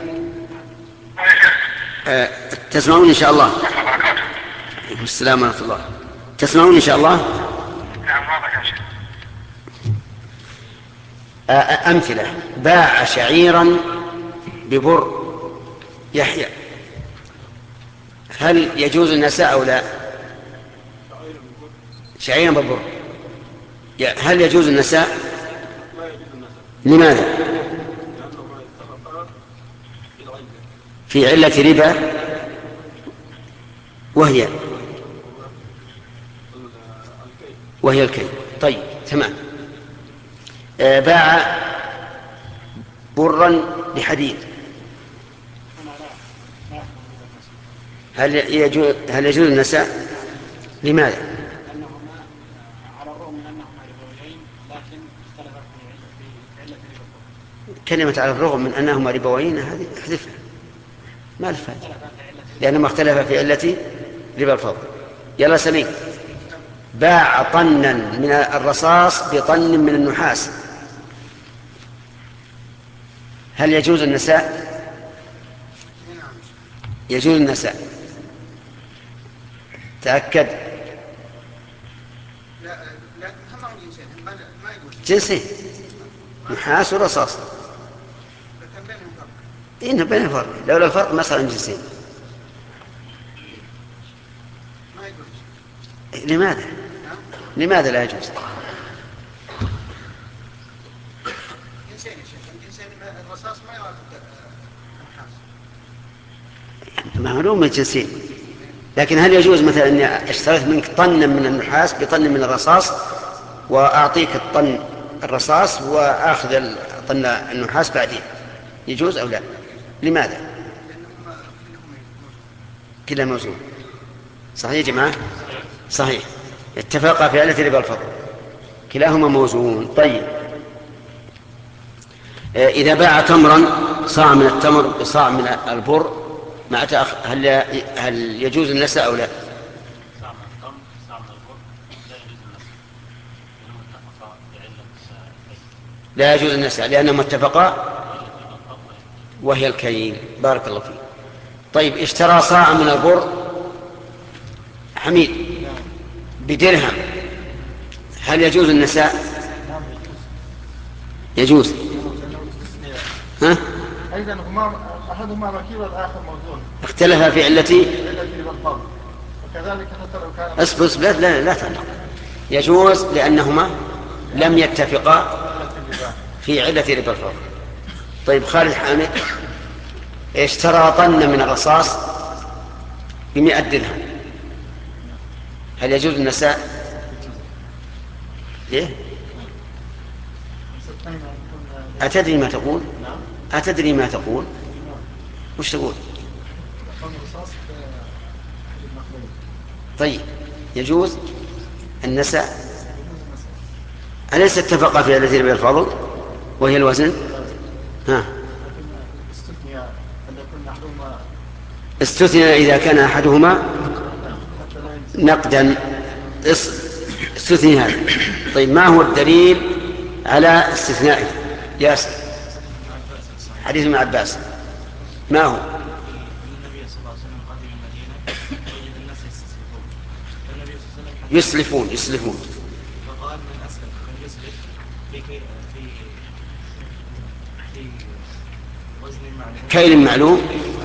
أه تسمعون إن شاء الله؟ السلام ورحمة الله. تسمعون إن شاء الله؟ أمثلة: باع شعيرا ببر يحيى، هل يجوز النساء أو لا؟ شعيرا ببر هل يجوز النساء؟ لماذا؟ في علة ربا وهي وهي الكي. طيب، تمام. باع برا بحديد، هل يجوز هل يجوز النساء؟ لماذا؟ على الرغم من أنهما ربويين لكن اختلفا في علة ربا. كلمة على الرغم من أنهما ربويين هذه احذفها، ما الفائدة، لأنهما اختلفا في علة ربا الفضل. يلا سمين. باع طنا من الرصاص بطن من النحاس، هل يجوز النساء؟ يجوز النساء. تأكد. لا لا هم جنسين ما يقول جنسين نحاس ورصاص. كان بينهم فرق. إنه بينهم فرق، لولا الفرق ما صار جنسين. ما يقول. لماذا؟ لماذا لا يجوز؟ جنسين يا شيخ، جنسين الرصاص ما يوافق النحاس. معلوم الجنسين، لكن هل يجوز مثلا أني اشتريت منك طنا من النحاس بطن من الرصاص وأعطيك الطن الرصاص وآخذ طن النحاس بعدين، يجوز أو لا؟ لماذا؟ كلها موزون. صحيح يا جماعة؟ صحيح، اتفقا في علة ربا الفضل، كلاهما موزون. طيب، إذا باع تمرا صاع من التمر بصاع من البر مع تأخ... هل هل يجوز النساء أو لا؟ صاع من التمر صاع من البر لا يجوز النساء، لأنهم اتفقا بعلة. لا يجوز النساء لأنهم اتفقا وهي الكيل. بارك الله فيك. طيب، اشترى صاع من البر حميد بدرهم، هل يجوز النساء؟ يجوز. ها؟ أيضا هما أحدهما مكيل والآخر موزون، اختلف في علتي. وكذلك حتى لو كان اصبر لا لا لا تعلق. يجوز لأنهما لم يتفقا في علة ربا الفضل. طيب، خالد حامد اشترى طن من الرصاص بمئة درهم، هل يجوز النساء؟ ليه؟ أتدري ما تقول؟ أتدري ما تقول؟ وش تقول؟ طيب يجوز النساء. أليس اتفق في التي بها الفضل وهي الوزن؟ ها استثنى إذا كان أحدهما نقدا. استثني هذا. طيب ما هو الدليل على استثنائه؟ ياسر. حديث ابن عباس ما هو؟ يسلفون يسلفون فقال من أسلف من يسلف في في وزن معلوم كيل معلوم.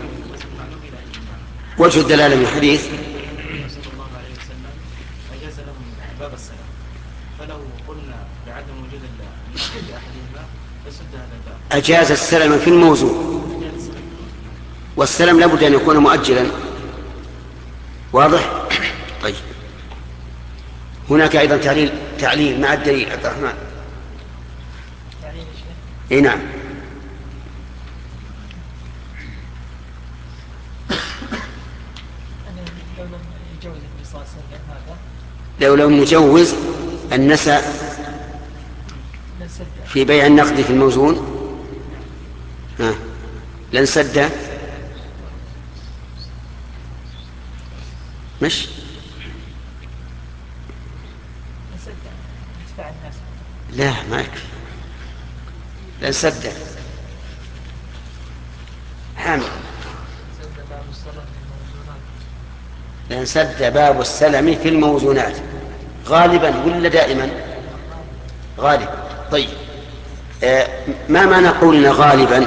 وجه الدلالة من الحديث صلى الله عليه وسلم أجاز لهم باب السلام، فلو قلنا بعدم وجود النقد لأحدهما فسد هذا الباب. أجاز السلم في الموزون، والسلم لابد أن يكون مؤجلا. واضح؟ طيب هناك أيضا تعليل تعليل مع الدليل. عبد الرحمن. تعليل الشيخ. إيه نعم. لو لم يجوز النبي صلى الله عليه وسلم هذا، لو لم نجوز النساء في بيع النقد في الموزون ها لنسد مش لا ما يكفي لنسد حامل لنسد باب السلم في الموزونات غالبا ولا دائما؟ غالبا. طيب آه ما معنى قولنا غالبا؟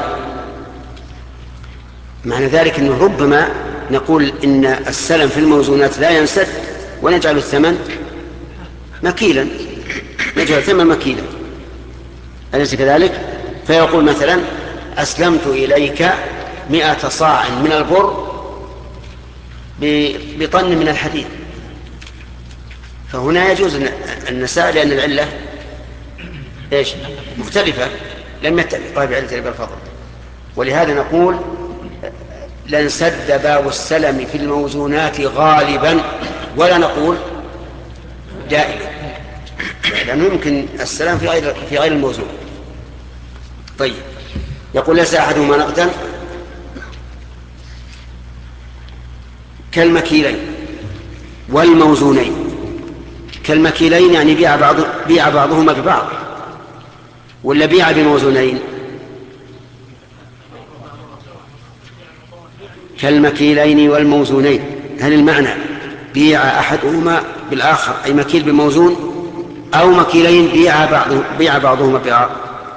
معنى ذلك أنه ربما نقول إن السلم في الموزونات لا ينسد ونجعل الثمن مكيلا، نجعل الثمن مكيلا، أليس كذلك؟ فيقول مثلا أسلمت إليك مئة صاع من البر بطن من الحديد، فهنا يجوز النساء لأن العلة إيش؟ مختلفة، لم يتفق بعلة ربا الفضل. ولهذا نقول لنسد باب السلم في الموزونات غالبا، ولا نقول دائما، لأنه يمكن السلام في غير في غير الموزون. طيب يقول ليس أحدهما نقدا كالمكيلين والموزونين. كالمكيلين يعني بيع بعض بيع بعضهما ببعض، ولا بيع بموزونين؟ كالمكيلين والموزونين، هل المعنى بيع أحدهما بالآخر أي مكيل بموزون، أو مكيلين بيع بعض بيع بعضهما ببعض؟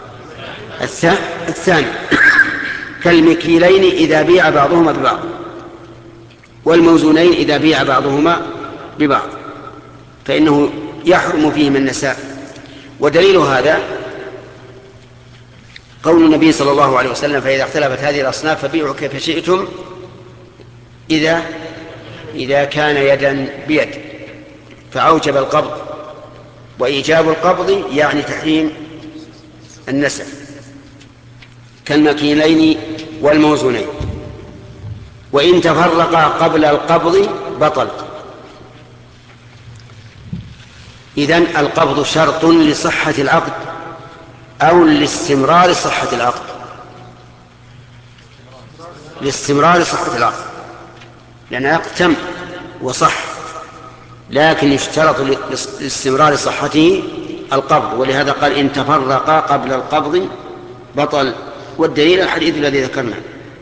الثاني كالمكيلين إذا بيع بعضهما ببعض، والموزونين إذا بيع بعضهما ببعض، فإنه يحرم فيهم النساء. ودليل هذا قول النبي صلى الله عليه وسلم فإذا اختلفت هذه الأصناف فبيعوا كيف شئتم إذا إذا كان يدا بيد، فأوجب القبض، وإيجاب القبض يعني تحريم النساء. كالمكيلين والموزونين، وإن تفرقا قبل القبض بطل. إذن القبض شرط لصحة العقد أو لاستمرار صحة العقد؟ لاستمرار صحة العقد، لأن العقد تم وصح، لكن يشترط لاستمرار صحته القبض، ولهذا قال إن تفرقا قبل القبض بطل. والدليل الحديث الذي ذكرنا.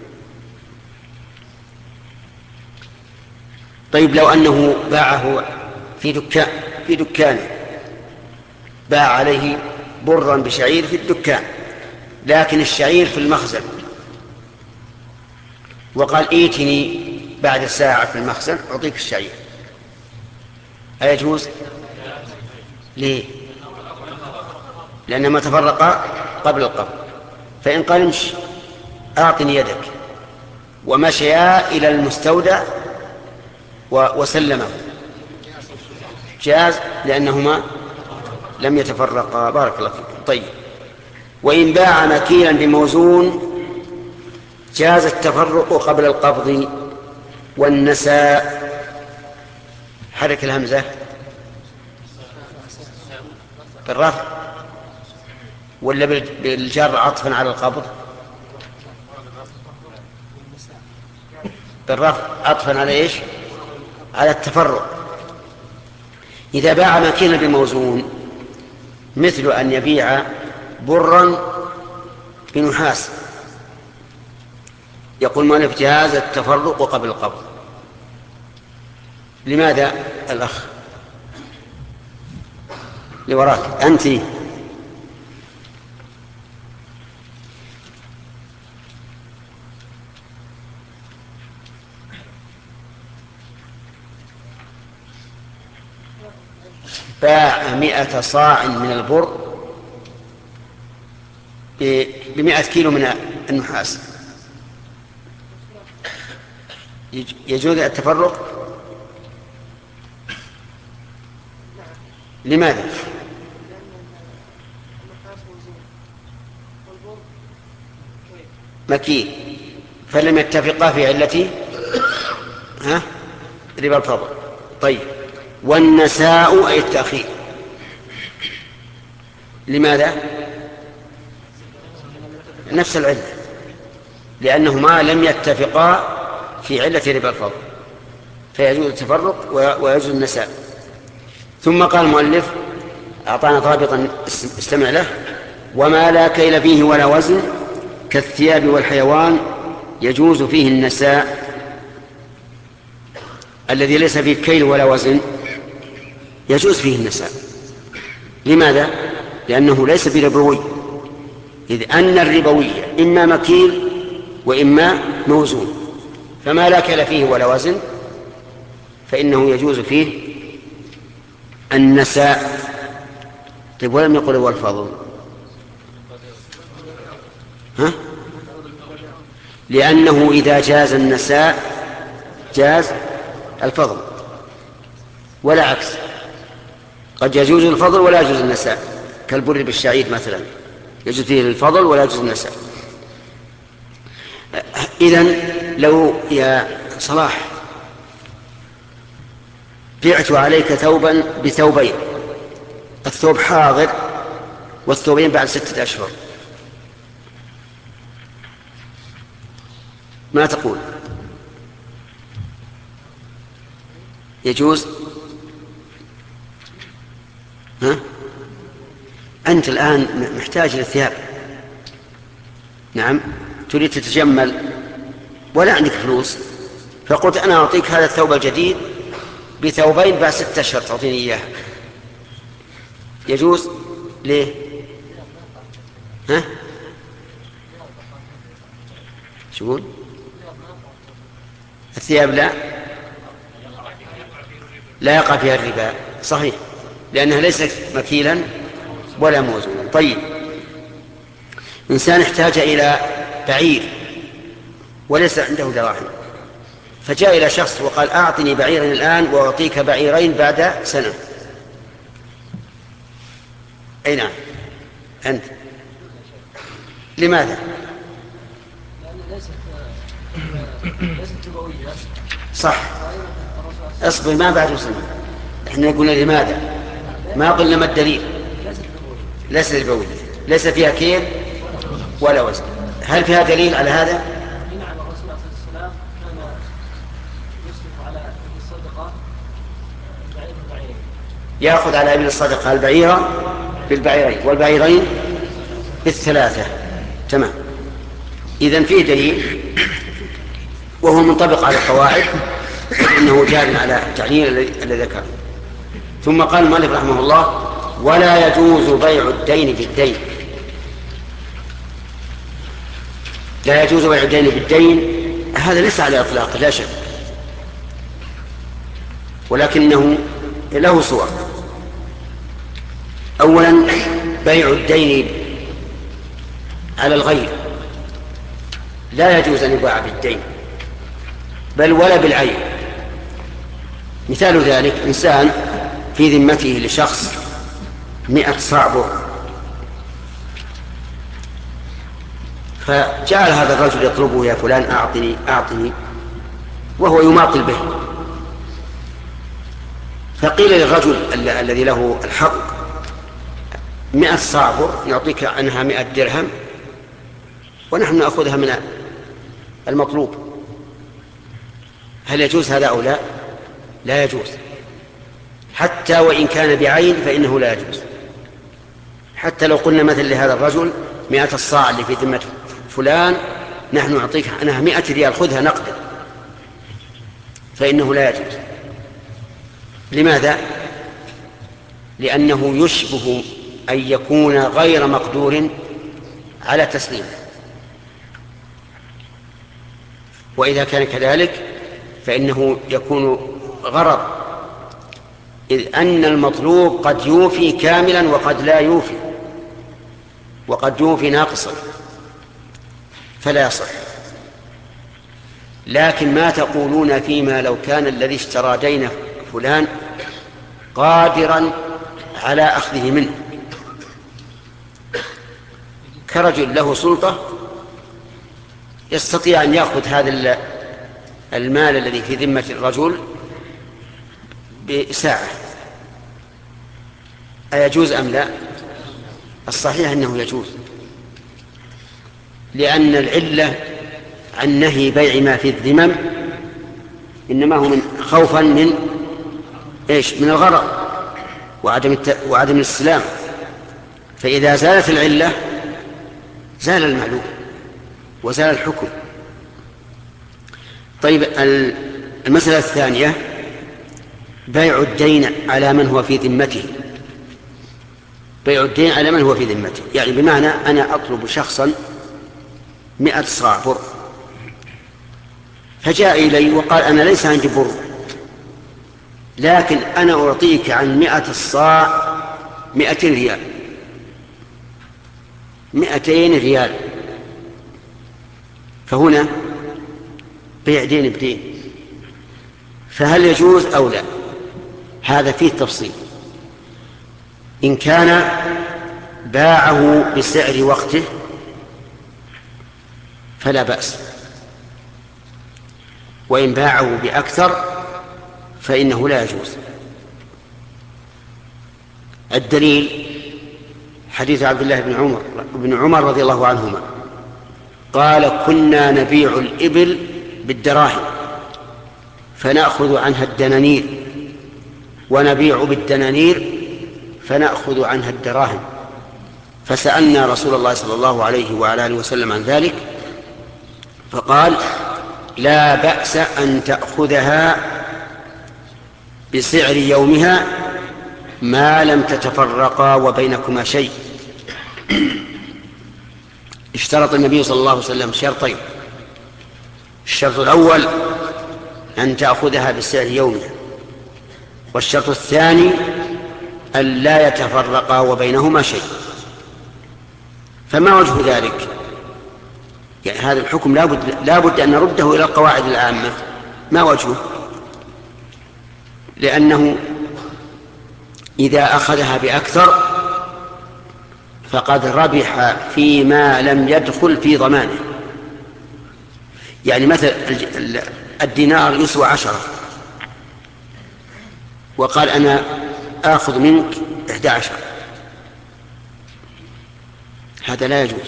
طيب لو أنه باعه في دكان في دكانه باع عليه برا بشعير في الدكان، لكن الشعير في المخزن، وقال ايتني بعد ساعة في المخزن أعطيك الشعير، أيجوز؟ ليه؟ لأنما تفرقا قبل القبض. فإن قال امشي أعطني يدك، ومشيا إلى المستودع وسلمه، جاز لأنهما لم يتفرقا. بارك الله فيكم. طيب، وإن باع مكيلا بموزون جاز التفرق قبل القبض والنساء. حرك الهمزة بالرفع ولا بالجر عطفا على القبض؟ بالرفع عطفا على ايش؟ على التفرق. إذا باع مكيلا بموزون مثل أن يبيع برا بنحاس، يقول مؤلف جاز التفرق قبل القبض. لماذا الأخ لوراك أنت؟ باع مئة صاع من البر بمئة كيلو من النحاس، يجوز التفرق؟ لماذا؟ مكيل، فلم يتفقا في علة ها ربا الفضل. طيب، والنساء أي التأخير. لماذا؟ نفس العلة، لأنهما لم يتفقا في علة ربا الفضل، فيجوز التفرق ويجوز النساء. ثم قال المؤلف أعطانا ضابطا استمع له: وما لا كيل فيه ولا وزن كالثياب والحيوان يجوز فيه النساء. الذي ليس فيه كيل ولا وزن يجوز فيه النساء. لماذا؟ لأنه ليس بربوي، إذ أن الربوي إما مكيل وإما موزون، فما لا كيل فيه ولا وزن فإنه يجوز فيه النساء. طيب، ولم يقل هو الفضل، ها؟ لأنه إذا جاز النساء جاز الفضل، ولا عكس. قد يجوز الفضل ولا يجوز النساء، كالبر بالشعير مثلا، يجوز فيه الفضل ولا يجوز النساء. إذن لو يا صلاح بعت عليك ثوبا بثوبين، الثوب حاضر والثوبين بعد ستة أشهر، ما تقول؟ يجوز؟ ها؟ أنت الآن محتاج للثياب، نعم، تريد تتجمل ولا عندك فلوس، فقلت أنا أعطيك هذا الثوب الجديد بثوبين بعد ستة أشهر تعطيني إياه، يجوز؟ ليه؟ ها؟ شو الثياب؟ لا لا يقع فيها الربا، صحيح، لأنها ليست مكيلا ولا موزونا. طيب، إنسان احتاج إلى بعير وليس عنده دراهم، فجاء إلى شخص وقال أعطني بعيرا الآن وأعطيك بعيرين بعد سنة، أي نعم أنت. لماذا؟ صح، اصبر، ما بعد سنة، احنا قلنا لماذا، ما قلنا ما الدليل. ليس ربوي، ليس فيها كيل ولا وزن. هل فيها دليل على هذا؟ يأخذ على ابن الصدقة البعيرة بالبعيرين والبعيرين بالثلاثة، تمام. إذن فيه دليل وهو منطبق على القواعد، إنه جار على التعليل الذي ذكر. ثم قال المؤلف رحمه الله: ولا يجوز بيع الدين بالدين. لا يجوز بيع الدين بالدين، هذا ليس على إطلاق لا شك، ولكنه له صور. أولا، بيع الدين على الغير لا يجوز أن يباع بالدين بل ولا بالعين. مثال ذلك: إنسان في ذمته لشخص مئة صاع بر، فجعل هذا الرجل يطلبه: يا فلان أعطني أعطني، وهو يماطل به. فقيل للرجل ال- الذي له الحق: مئة صاع بر يعطيك عنها مئة درهم، ونحن نأخذها من المطلوب. هل يجوز هذا أو لا؟ لا يجوز، حتى وإن كان بعين فإنه لا يجوز. حتى لو قلنا مثل لهذا الرجل: مئة الصاع اللي في ذمة فلان نحن نعطيك عنها مئة ريال، خذها نقدا، فإنه لا يجوز. لماذا؟ لأنه يشبه أن يكون غير مقدور على تسليمه، وإذا كان كذلك فإنه يكون غرض، إذ أن المطلوب قد يوفي كاملا وقد لا يوفي، وقد يوفي ناقصا، فلا يصح. لكن ما تقولون فيما لو كان الذي اشترى دين فلان قادرا على أخذه منه، كرجل له سلطة يستطيع أن يأخذ هذا المال الذي في ذمة الرجل بساعة، أيجوز أم لا؟ الصحيح أنه يجوز، لأن العلة عن نهي بيع ما في الذمم إنما هو من خوفا من إيش؟ من الغرر وعدم الت... وعدم الاستسلام. فإذا زالت العلة زال المعلوم وزال الحكم. طيب، المسألة الثانية: بيع الدين على من هو في ذمته. بيع الدين على من هو في ذمته، يعني بمعنى أنا أطلب شخصا مئة صاع بر، فجاء إلي وقال: أنا ليس عندي بر، لكن أنا أعطيك عن مئة الصاع مئتين ريال، مئتين ريال. فهنا بيع دين بدين، فهل يجوز أو لا؟ هذا فيه تفصيل. إن كان باعه بسعر وقته فلا بأس، وإن باعه بأكثر فإنه لا يجوز. الدليل حديث عبد الله بن عمر بن عمر رضي الله عنهما قال: كنا نبيع الإبل بالدراهم فنأخذ عنها الدنانير، ونبيع بالدنانير فنأخذ عنها الدراهم. فسألنا رسول الله صلى الله عليه وعلى آله وسلم عن ذلك، فقال: لا بأس أن تأخذها بسعر يومها ما لم تتفرقا وبينكما شيء. اشترط النبي صلى الله عليه وسلم شرطين: الشرط الأول أن تأخذها بسعر يومها، والشرط الثاني أن لا يتفرقا وبينهما شيء. فما وجه ذلك؟ يعني هذا الحكم لا بد, لا بد أن نرده إلى القواعد العامة. ما وجهه؟ لأنه إذا أخذها بأكثر فقد ربح فيما لم يدخل في ضمانه. يعني مثل الدينار يسوى عشرة، وقال: أنا آخذ منك إحدى عشر، هذا لا يجوز.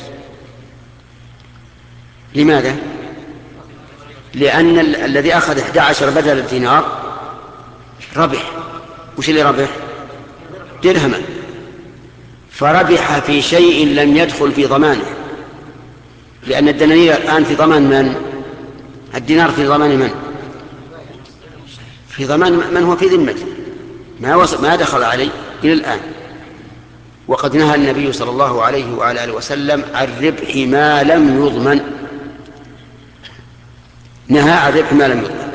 لماذا؟ لأن ال- الذي أخذ إحدى عشر بدل الدينار ربح. وش اللي ربح؟ درهما، فربح في شيء لم يدخل في ضمانه، لأن الدنانير الآن في ضمان من؟ الدينار في ضمان من؟ في ضمان من هو في ذمته، ما, وصل ما دخل عليه إلى الآن. وقد نهى النبي صلى الله عليه وعلى آله وسلم عن ربح ما لم يضمن، نهى عن ربح ما لم يضمن.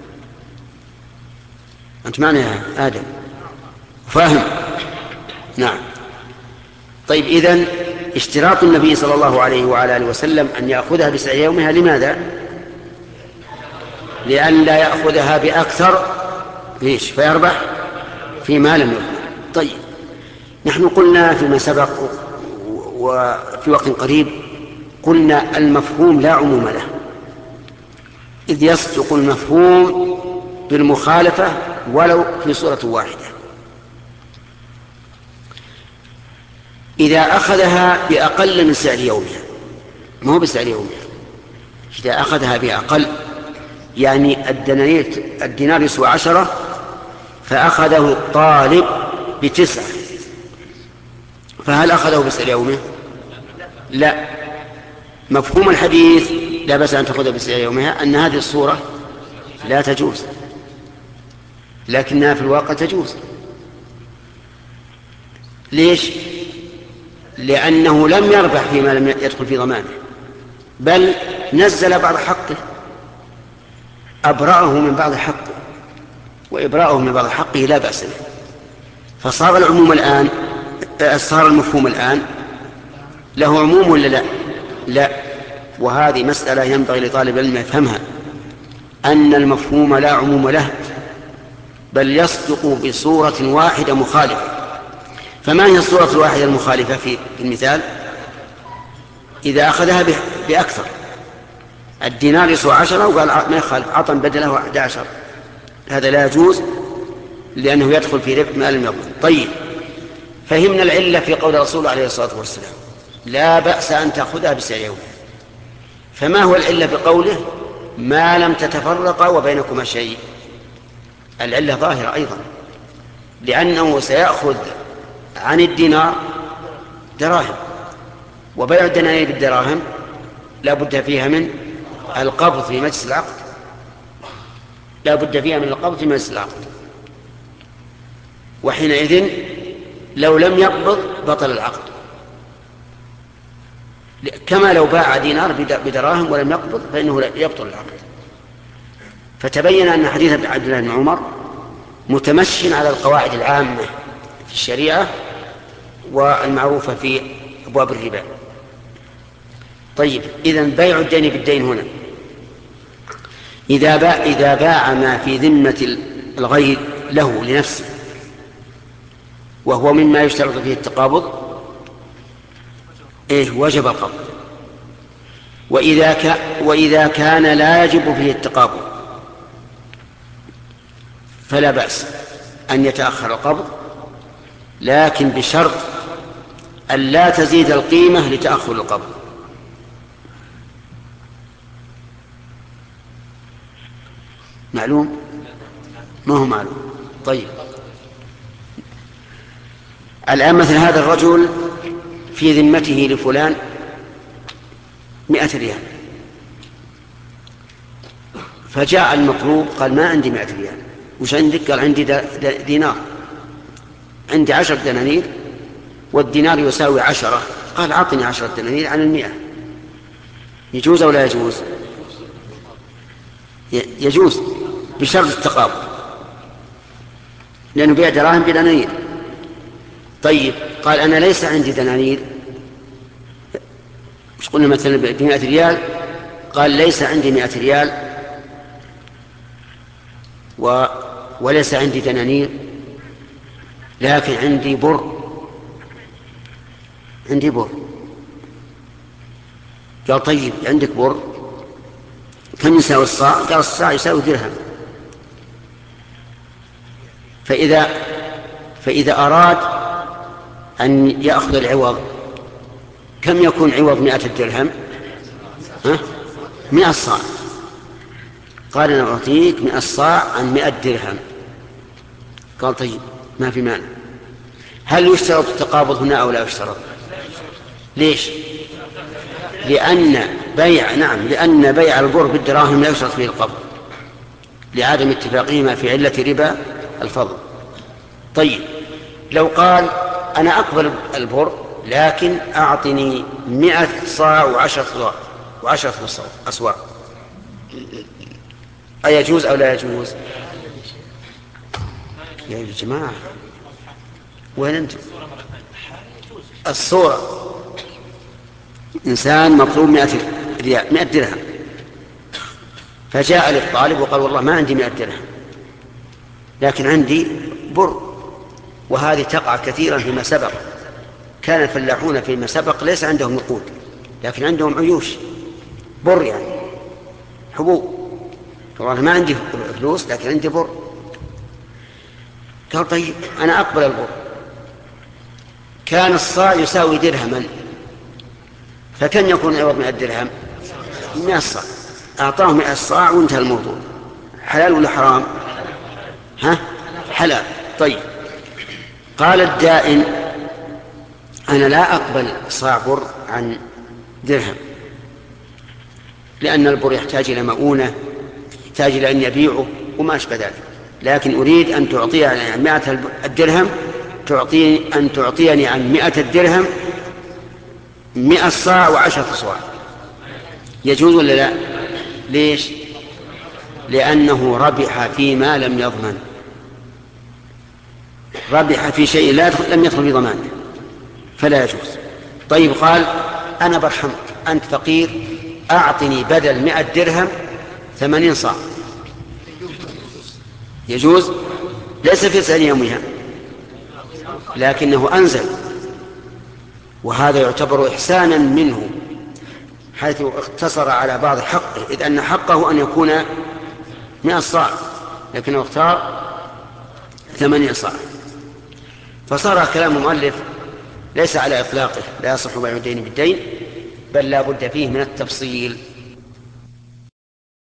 أنت معنا يا آدم؟ فاهم؟ نعم. طيب، إذن اشتراط النبي صلى الله عليه وعلى آله وسلم أن يأخذها بسعر يومها، لماذا؟ لأن لا يأخذها بأكثر ليش فيربح فيما لم يضمن. طيب، نحن قلنا فيما سبق وفي وقت قريب، قلنا المفهوم لا عموم له، إذ يصدق المفهوم بالمخالفة ولو في صورة واحدة. إذا أخذها بأقل من سعر يومها، ما هو بسعر يومها، إذا أخذها بأقل، يعني الدنانير الدينار يسوى عشرة فأخذه الطالب بتسعة، فهل أخذه بسعر يومه؟ لا. مفهوم الحديث لا بأس أن تأخذه بسعر يومها أن هذه الصورة لا تجوز، لكنها في الواقع تجوز. ليش؟ لأنه لم يربح فيما لم يدخل في ضمانه، بل نزل بعض حقه، أبرأه من بعض حقه، وإبراءه من بعض حقه لا بأس به. فصار العموم الآن، صار المفهوم الآن له عموم ولا لا؟ لا. وهذه مسألة ينبغي لطالب العلم يفهمها، أن المفهوم لا عموم له، بل يصدق بصورة واحدة مخالفة. فما هي الصورة الواحدة المخالفة في المثال؟ إذا أخذها بأكثر، الدينار يسوى عشرة وقال ما يخالف، عطا بدله أحد عشر، هذا لا يجوز لأنه يدخل في ربح ما لم يضمن. طيب، فهمنا العلة في قول الرسول عليه الصلاة والسلام لا بأس أن تأخذها بسعر يوم. فما هو العلة بقوله ما لم تتفرقا وبينكما شيء؟ العلة ظاهرة أيضا، لأنه سيأخذ عن الدينار دراهم، وبيع الدنانير بالدراهم لا بد فيها من القبض في مجلس العقد، لا بد فيها من القبض في مجلس العقد، وحينئذ لو لم يقبض بطل العقد، كما لو باع دينار بدراهم ولم يقبض فإنه يبطل العقد. فتبين أن حديث عبد الله بن عمر متمشي على القواعد العامة في الشريعة والمعروفة في أبواب الربا. طيب، إذن بيع الدين بالدين هنا إذا باع, إذا باع ما في ذمة الغير له لنفسه وهو مما يشترط فيه التقابض، إيه وجب القبض. وإذا, ك... وإذا كان لا يجب فيه التقابض فلا بأس أن يتأخر القبض، لكن بشرط أن لا تزيد القيمة لتأخر القبض. معلوم؟ ما هو معلوم. طيب، الآن مثل هذا الرجل في ذمته لفلان مئة ريال، فجاء المطلوب قال ما عندي مئة ريال، وش عندك؟ قال عندي دينار، عندي عشر دنانير والدينار يساوي عشرة، قال أعطني عشرة دنانير عن المئة. يجوز أو لا يجوز؟ يجوز بشرط التقابض، لأنه بيع دراهم بدنانير. طيب، قال أنا ليس عندي دنانير، مش قلنا مثلا بمئة ريال، قال ليس عندي مئة ريال و... وليس عندي دنانير، لكن عندي بر، عندي بر. قال طيب عندك بر، كم يساوي الصاع؟ قال الصاع يساوي درهم. فإذا فإذا أراد أن يأخذ العوض كم يكون عوض مئة الدرهم؟ ها؟ مئة صاع. قال أنا أعطيك مئة صاع عن مئة درهم. قال طيب ما في مانع. هل يشترط التقابض هنا أو لا يشترط؟ ليش؟ لأن بيع نعم لأن بيع البر بالدراهم لا يشترط فيه القبض لعدم اتفاقهما في علة ربا الفضل. طيب، لو قال أنا أقبل البر لكن أعطني مئة صاع وعشرة صاع وعشرة أصواع، أيجوز أو لا يجوز؟ يا جماعة وين أنتم؟ الصورة إنسان مطلوب مئة ريال مئة درهم، فجاء للطالب وقال والله ما عندي مئة درهم لكن عندي بر وهذه تقع كثيرا فيما سبق. كان الفلاحون فيما سبق ليس عندهم نقود، لكن عندهم عيوش بر، يعني حبوب. والله ما عندي فلوس لكن عندي بر. قال طيب أنا أقبل البر. كان الصاع يساوي درهما، فكم يكون عوض مئة درهم؟ مئة صاع. أعطاه مئة صاع وانتهى الموضوع. حلال ولا حرام؟ ها؟ حلال. طيب قال الدائن أنا لا أقبل صاع بر عن درهم، لأن البر يحتاج إلى مؤونة، يحتاج إلى أن يبيعه وما أشبه ذلك، لكن أريد أن تعطي عن مئة الدرهم، تعطي أن تعطيني عن مئة الدرهم مئة صاع وعشرة صواع. يجوز ولا لا؟ ليش؟ لأنه ربح فيما لم يضمن، ربح في شيء لا لم يدخل في ضمانه، فلا يجوز. طيب قال أنا برحمك، أنت فقير، أعطني بدل مئة درهم ثمانين صاع. يجوز؟ ليس في سعر يومها، لكنه أنزل، وهذا يعتبر إحسانا منه حيث اقتصر على بعض حقه، إذ أن حقه أن يكون مئة صاع لكنه اختار ثمانين صاع. فصار كلام المؤلف ليس على إطلاقه، لا يصح بيع الدين بالدين، بل لا بد فيه من التفصيل.